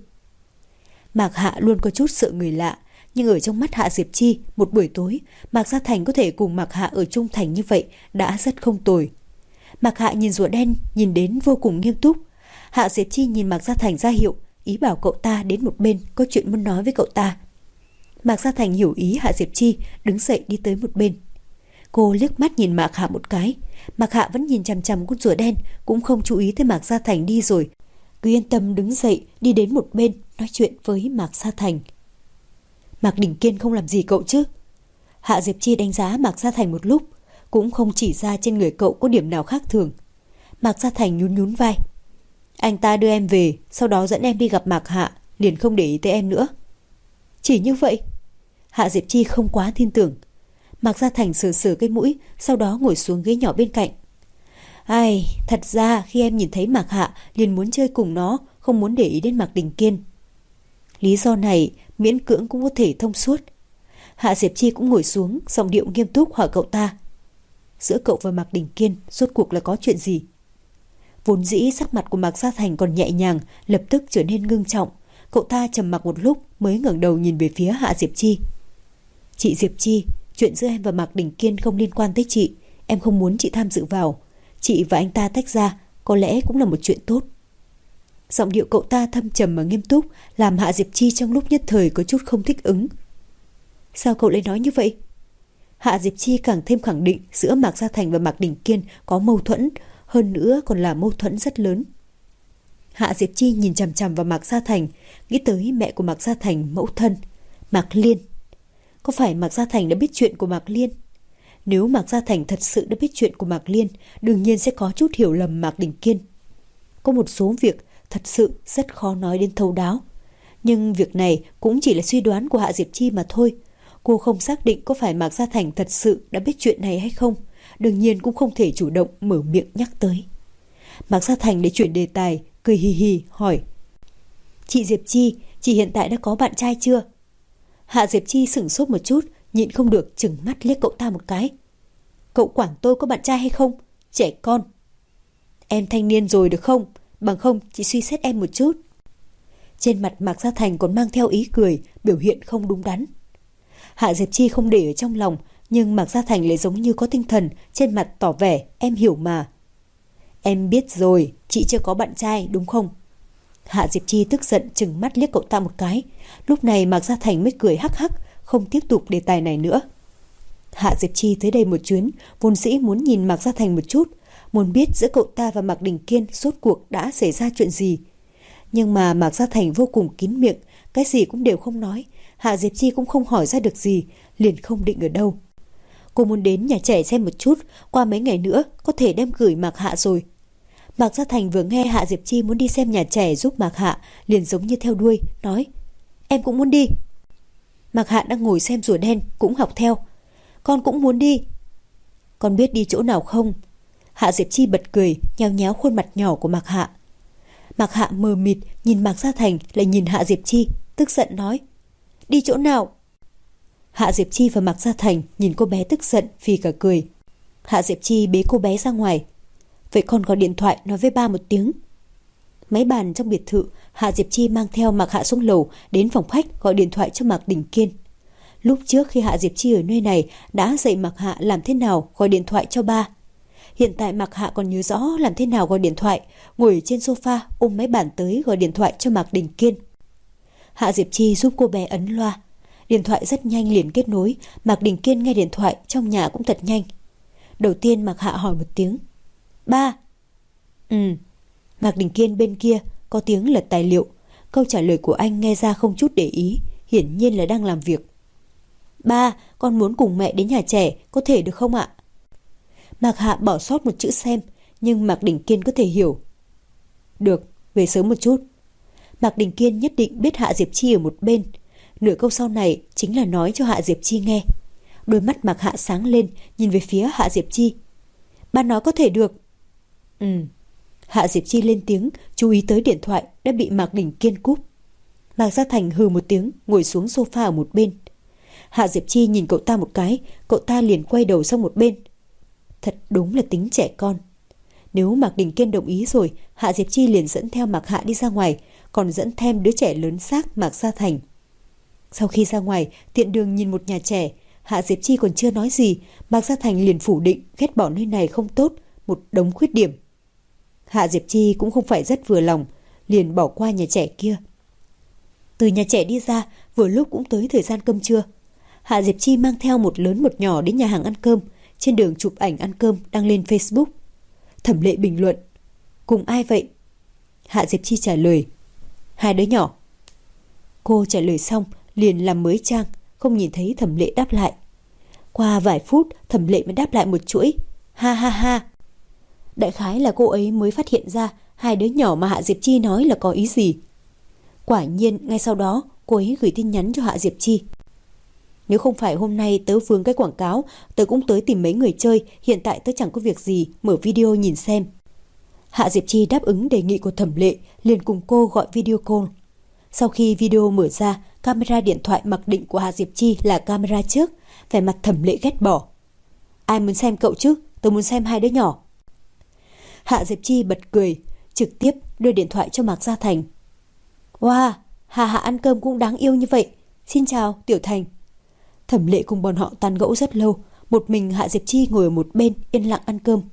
Mạc Hạ luôn có chút sợ người lạ, nhưng ở trong mắt Hạ Diệp Chi, một buổi tối Mạc Gia Thành có thể cùng Mạc Hạ ở chung thành như vậy đã rất không tồi. Mạc Hạ nhìn rùa đen nhìn đến vô cùng nghiêm túc. Hạ Diệp Chi nhìn Mạc Gia Thành ra hiệu, ý bảo cậu ta đến một bên, có chuyện muốn nói với cậu ta. Mạc Gia Thành hiểu ý Hạ Diệp Chi, đứng dậy đi tới một bên. Cô liếc mắt nhìn Mạc Hạ một cái. Mạc Hạ vẫn nhìn chằm chằm con rùa đen, cũng không chú ý tới Mạc Gia Thành đi rồi, cứ yên tâm đứng dậy đi đến một bên nói chuyện với Mạc Gia Thành. Mạc Đình Kiên không làm gì cậu chứ? Hạ Diệp Chi đánh giá Mạc Gia Thành một lúc, cũng không chỉ ra trên người cậu có điểm nào khác thường. Mạc Gia Thành nhún nhún vai. Anh ta đưa em về, sau đó dẫn em đi gặp Mạc Hạ, liền không để ý tới em nữa. Chỉ như vậy? Hạ Diệp Chi không quá tin tưởng. Mạc Gia Thành sờ sờ cái mũi, sau đó ngồi xuống ghế nhỏ bên cạnh. Ai, thật ra khi em nhìn thấy Mạc Hạ liền muốn chơi cùng nó, không muốn để ý đến Mạc Đình Kiên. Lý do này miễn cưỡng cũng có thể thông suốt. Hạ Diệp Chi cũng ngồi xuống, giọng điệu nghiêm túc hỏi cậu ta. Giữa cậu và Mạc Đình Kiên rốt cuộc là có chuyện gì? Vốn dĩ sắc mặt của Mạc Gia Thành còn nhẹ nhàng, lập tức trở nên ngưng trọng. Cậu ta trầm mặc một lúc mới ngẩng đầu nhìn về phía Hạ Diệp Chi. Chị Diệp Chi, chuyện giữa em và Mạc Đình Kiên không liên quan tới chị, em không muốn chị tham dự vào. Chị và anh ta tách ra, có lẽ cũng là một chuyện tốt. Giọng điệu cậu ta thâm trầm mà nghiêm túc, làm Hạ Diệp Chi trong lúc nhất thời có chút không thích ứng. Sao cậu lại nói như vậy? Hạ Diệp Chi càng thêm khẳng định giữa Mạc Gia Thành và Mạc Đình Kiên có mâu thuẫn, hơn nữa còn là mâu thuẫn rất lớn. Hạ Diệp Chi nhìn chằm chằm vào Mạc Gia Thành, nghĩ tới mẹ của Mạc Gia Thành, mẫu thân Mạc Liên. Có phải Mạc Gia Thành đã biết chuyện của Mạc Liên? Nếu Mạc Gia Thành thật sự đã biết chuyện của Mạc Liên, đương nhiên sẽ có chút hiểu lầm Mạc Đình Kiên. Có một số việc thật sự rất khó nói đến thấu đáo. Nhưng việc này cũng chỉ là suy đoán của Hạ Diệp Chi mà thôi. Cô không xác định có phải Mạc Gia Thành thật sự đã biết chuyện này hay không. Đương nhiên cũng không thể chủ động mở miệng nhắc tới. Mạc Gia Thành để chuyển đề tài, cười hì hì hỏi. Chị Diệp Chi, chị hiện tại đã có bạn trai chưa? Hạ Diệp Chi sửng sốt một chút, nhịn không được chừng mắt liếc cậu ta một cái. Cậu quản tôi có bạn trai hay không? Trẻ con. Em thanh niên rồi được không? Bằng không chị suy xét em một chút. Trên mặt Mạc Gia Thành còn mang theo ý cười, biểu hiện không đúng đắn. Hạ Diệp Chi không để ở trong lòng, nhưng Mạc Gia Thành lại giống như có tinh thần, trên mặt tỏ vẻ em hiểu mà. Em biết rồi, chị chưa có bạn trai đúng không? Hạ Diệp Chi tức giận chừng mắt liếc cậu ta một cái. Lúc này Mạc Gia Thành mới cười hắc hắc, không tiếp tục đề tài này nữa. Hạ Diệp Chi tới đây một chuyến, vốn dĩ muốn nhìn Mạc Gia Thành một chút, muốn biết giữa cậu ta và Mạc Đình Kiên rốt cuộc đã xảy ra chuyện gì. Nhưng mà Mạc Gia Thành vô cùng kín miệng, cái gì cũng đều không nói. Hạ Diệp Chi cũng không hỏi ra được gì, liền không định ở đâu. Cô muốn đến nhà trẻ xem một chút, qua mấy ngày nữa có thể đem gửi Mạc Hạ rồi. Mạc Gia Thành vừa nghe Hạ Diệp Chi muốn đi xem nhà trẻ giúp Mạc Hạ, liền giống như theo đuôi, nói: Em cũng muốn đi. Mạc Hạ đang ngồi xem rùa đen, cũng học theo: Con cũng muốn đi. Con biết đi chỗ nào không? Hạ Diệp Chi bật cười, nhéo nhéo khuôn mặt nhỏ của Mạc Hạ. Mạc Hạ mờ mịt nhìn Mạc Gia Thành, lại nhìn Hạ Diệp Chi, tức giận nói: Đi chỗ nào? Hạ Diệp Chi và Mạc Gia Thành nhìn cô bé tức giận, phì cả cười. Hạ Diệp Chi bế cô bé ra ngoài: Vậy con gọi điện thoại nói với ba một tiếng. Máy bàn trong biệt thự, Hạ Diệp Chi mang theo Mạc Hạ xuống lầu, đến phòng khách gọi điện thoại cho Mạc Đình Kiên. Lúc trước khi Hạ Diệp Chi ở nơi này đã dạy Mạc Hạ làm thế nào gọi điện thoại cho ba. Hiện tại Mạc Hạ còn nhớ rõ làm thế nào gọi điện thoại, ngồi trên sofa ôm máy bàn tới gọi điện thoại cho Mạc Đình Kiên. Hạ Diệp Chi giúp cô bé ấn loa. Điện thoại rất nhanh liền kết nối. Mạc Đình Kiên nghe điện thoại trong nhà cũng thật nhanh. Đầu tiên Mạc Hạ hỏi một tiếng: Ba. Mạc Đình Kiên bên kia có tiếng lật tài liệu. Câu trả lời của anh nghe ra không chút để ý, hiển nhiên là đang làm việc. Ba, con muốn cùng mẹ đến nhà trẻ, có thể được không ạ? Mạc Hạ bỏ sót một chữ xem, nhưng Mạc Đình Kiên có thể hiểu. Được, về sớm một chút. Mạc Đình Kiên nhất định biết Hạ Diệp Chi ở một bên. Nửa câu sau này chính là nói cho Hạ Diệp Chi nghe. Đôi mắt Mạc Hạ sáng lên, nhìn về phía Hạ Diệp Chi. Ba nói có thể được. Hạ Diệp Chi lên tiếng, chú ý tới điện thoại đã bị Mạc Đình Kiên cúp. Mạc Gia Thành hừ một tiếng, ngồi xuống sofa ở một bên. Hạ Diệp Chi nhìn cậu ta một cái, cậu ta liền quay đầu sang một bên. Thật đúng là tính trẻ con. Nếu Mạc Đình Kiên đồng ý rồi, Hạ Diệp Chi liền dẫn theo Mạc Hạ đi ra ngoài, còn dẫn thêm đứa trẻ lớn xác Mạc Gia Thành. Sau khi ra ngoài, tiện đường nhìn một nhà trẻ, Hạ Diệp Chi còn chưa nói gì, Mạc Gia Thành liền phủ định, ghét bỏ nơi này không tốt, một đống khuyết điểm. Hạ Diệp Chi cũng không phải rất vừa lòng, liền bỏ qua nhà trẻ kia. Từ nhà trẻ đi ra, vừa lúc cũng tới thời gian cơm trưa. Hạ Diệp Chi mang theo một lớn một nhỏ đến nhà hàng ăn cơm, trên đường chụp ảnh ăn cơm đăng lên Facebook. Thẩm Lệ bình luận: Cùng ai vậy? Hạ Diệp Chi trả lời: Hai đứa nhỏ. Cô trả lời xong liền làm mới trang, không nhìn thấy Thẩm Lệ đáp lại. Qua vài phút, Thẩm Lệ mới đáp lại một chuỗi: Ha ha ha. Đại khái là cô ấy mới phát hiện ra hai đứa nhỏ mà Hạ Diệp Chi nói là có ý gì. Quả nhiên ngay sau đó cô ấy gửi tin nhắn cho Hạ Diệp Chi: Nếu không phải hôm nay tớ vướng cái quảng cáo, tớ cũng tới tìm mấy người chơi, hiện tại tớ chẳng có việc gì, mở video nhìn xem. Hạ Diệp Chi đáp ứng đề nghị của Thẩm Lệ, liền cùng cô gọi video call. Sau khi video mở ra, camera điện thoại mặc định của Hạ Diệp Chi là camera trước, vẻ mặt Thẩm Lệ ghét bỏ. Ai muốn xem cậu chứ, tớ muốn xem hai đứa nhỏ. Hạ Diệp Chi bật cười, trực tiếp đưa điện thoại cho Mạc Gia Thành. Wow, Hạ Hạ ăn cơm cũng đáng yêu như vậy. Xin chào, Tiểu Thành. Thẩm Lệ cùng bọn họ tán gẫu rất lâu, một mình Hạ Diệp Chi ngồi ở một bên yên lặng ăn cơm.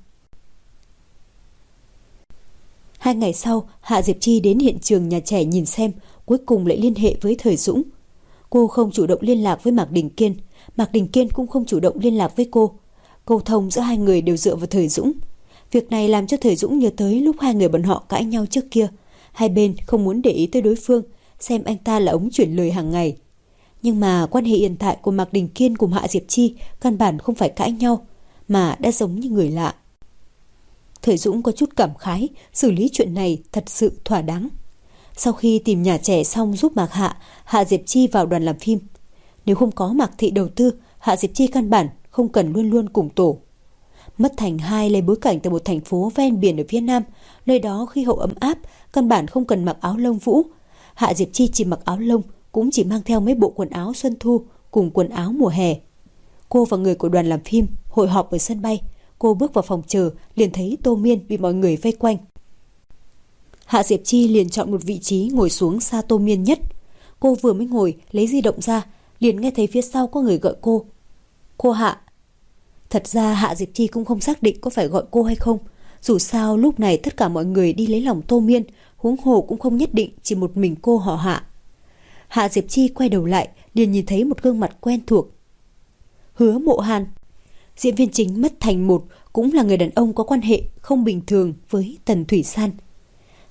2 ngày sau, Hạ Diệp Chi đến hiện trường nhà trẻ nhìn xem, cuối cùng lại liên hệ với Thời Dũng. Cô không chủ động liên lạc với Mạc Đình Kiên, Mạc Đình Kiên cũng không chủ động liên lạc với cô. Câu thông giữa hai người đều dựa vào Thời Dũng. Việc này làm cho Thời Dũng nhớ tới lúc hai người bọn họ cãi nhau trước kia. Hai bên không muốn để ý tới đối phương, xem anh ta là ống chuyển lời hàng ngày. Nhưng mà quan hệ hiện tại của Mạc Đình Kiên cùng Hạ Diệp Chi căn bản không phải cãi nhau, mà đã giống như người lạ. Thời Dũng có chút cảm khái, xử lý chuyện này thật sự thỏa đáng. Sau khi tìm nhà trẻ xong giúp Mạc Hạ, Hạ Diệp Chi vào đoàn làm phim. Nếu không có Mạc Thị đầu tư, Hạ Diệp Chi căn bản không cần luôn luôn cùng tổ. Mất Thành 2 lấy bối cảnh tại một thành phố ven biển ở phía Nam, nơi đó khí hậu ấm áp, căn bản không cần mặc áo lông vũ. Hạ Diệp Chi chỉ mặc áo lông, cũng chỉ mang theo mấy bộ quần áo xuân thu cùng quần áo mùa hè. Cô và người của đoàn làm phim hội họp ở sân bay. Cô bước vào phòng chờ, liền thấy Tô Miên bị mọi người vây quanh. Hạ Diệp Chi liền chọn một vị trí ngồi xuống xa Tô Miên nhất. Cô vừa mới ngồi, lấy di động ra, liền nghe thấy phía sau có người gọi cô. Cô Hạ. Thật ra Hạ Diệp Chi cũng không xác định có phải gọi cô hay không. Dù sao lúc này tất cả mọi người đi lấy lòng Tô Miên, huống hồ cũng không nhất định chỉ một mình cô họ Hạ. Hạ Diệp Chi quay đầu lại, liền nhìn thấy một gương mặt quen thuộc. Hứa Mộ Hàn. Diễn viên chính Mất Thành 1 cũng là người đàn ông có quan hệ không bình thường với Tần Thủy San.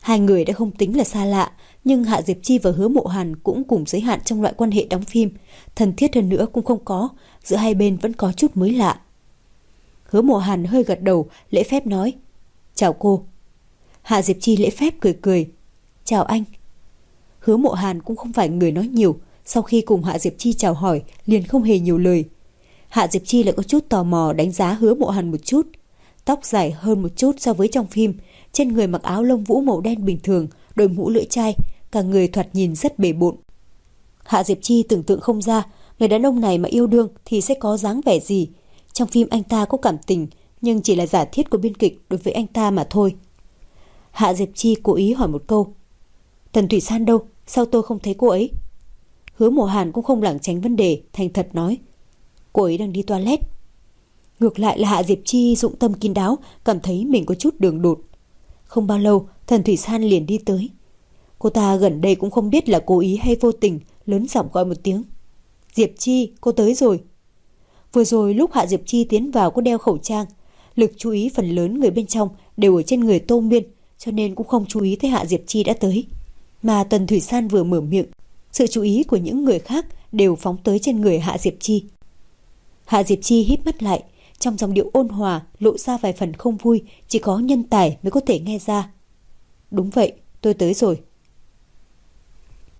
Hai người đã không tính là xa lạ, nhưng Hạ Diệp Chi và Hứa Mộ Hàn cũng cùng giới hạn trong loại quan hệ đóng phim, thân thiết hơn nữa cũng không có, giữa hai bên vẫn có chút mới lạ. Hứa Mộ Hàn hơi gật đầu, lễ phép nói: "Chào cô." Hạ Diệp Chi lễ phép cười cười: "Chào anh." Hứa Mộ Hàn cũng không phải người nói nhiều, sau khi cùng Hạ Diệp Chi chào hỏi, liền không hề nhiều lời. Hạ Diệp Chi lại có chút tò mò đánh giá Hứa Mộ Hàn một chút. Tóc dài hơn một chút so với trong phim, trên người mặc áo lông vũ màu đen bình thường, đội mũ lưỡi chai, cả người thoạt nhìn rất bề bộn. Hạ Diệp Chi tưởng tượng không ra, người đàn ông này mà yêu đương thì sẽ có dáng vẻ gì. Trong phim anh ta có cảm tình, nhưng chỉ là giả thiết của biên kịch đối với anh ta mà thôi. Hạ Diệp Chi cố ý hỏi một câu: "Tần Thủy San đâu? Sao tôi không thấy cô ấy?" Hứa Mộ Hàn cũng không lảng tránh vấn đề, thành thật nói: "Cô ấy đang đi toilet." Ngược lại là Hạ Diệp Chi dụng tâm kín đáo, cảm thấy mình có chút đường đột. Không bao lâu, Tần Thủy San liền đi tới. Cô ta gần đây cũng không biết là cố ý hay vô tình, lớn giọng gọi một tiếng: "Diệp Chi, cô tới rồi." Vừa rồi lúc Hạ Diệp Chi tiến vào có đeo khẩu trang, lực chú ý phần lớn người bên trong đều ở trên người Tô Miên, cho nên cũng không chú ý thấy Hạ Diệp Chi đã tới. Mà Tần Thủy San vừa mở miệng, sự chú ý của những người khác đều phóng tới trên người Hạ Diệp Chi. Hạ Diệp Chi híp mắt lại, trong giọng điệu ôn hòa lộ ra vài phần không vui, chỉ có nhân tài mới có thể nghe ra. "Đúng vậy, tôi tới rồi."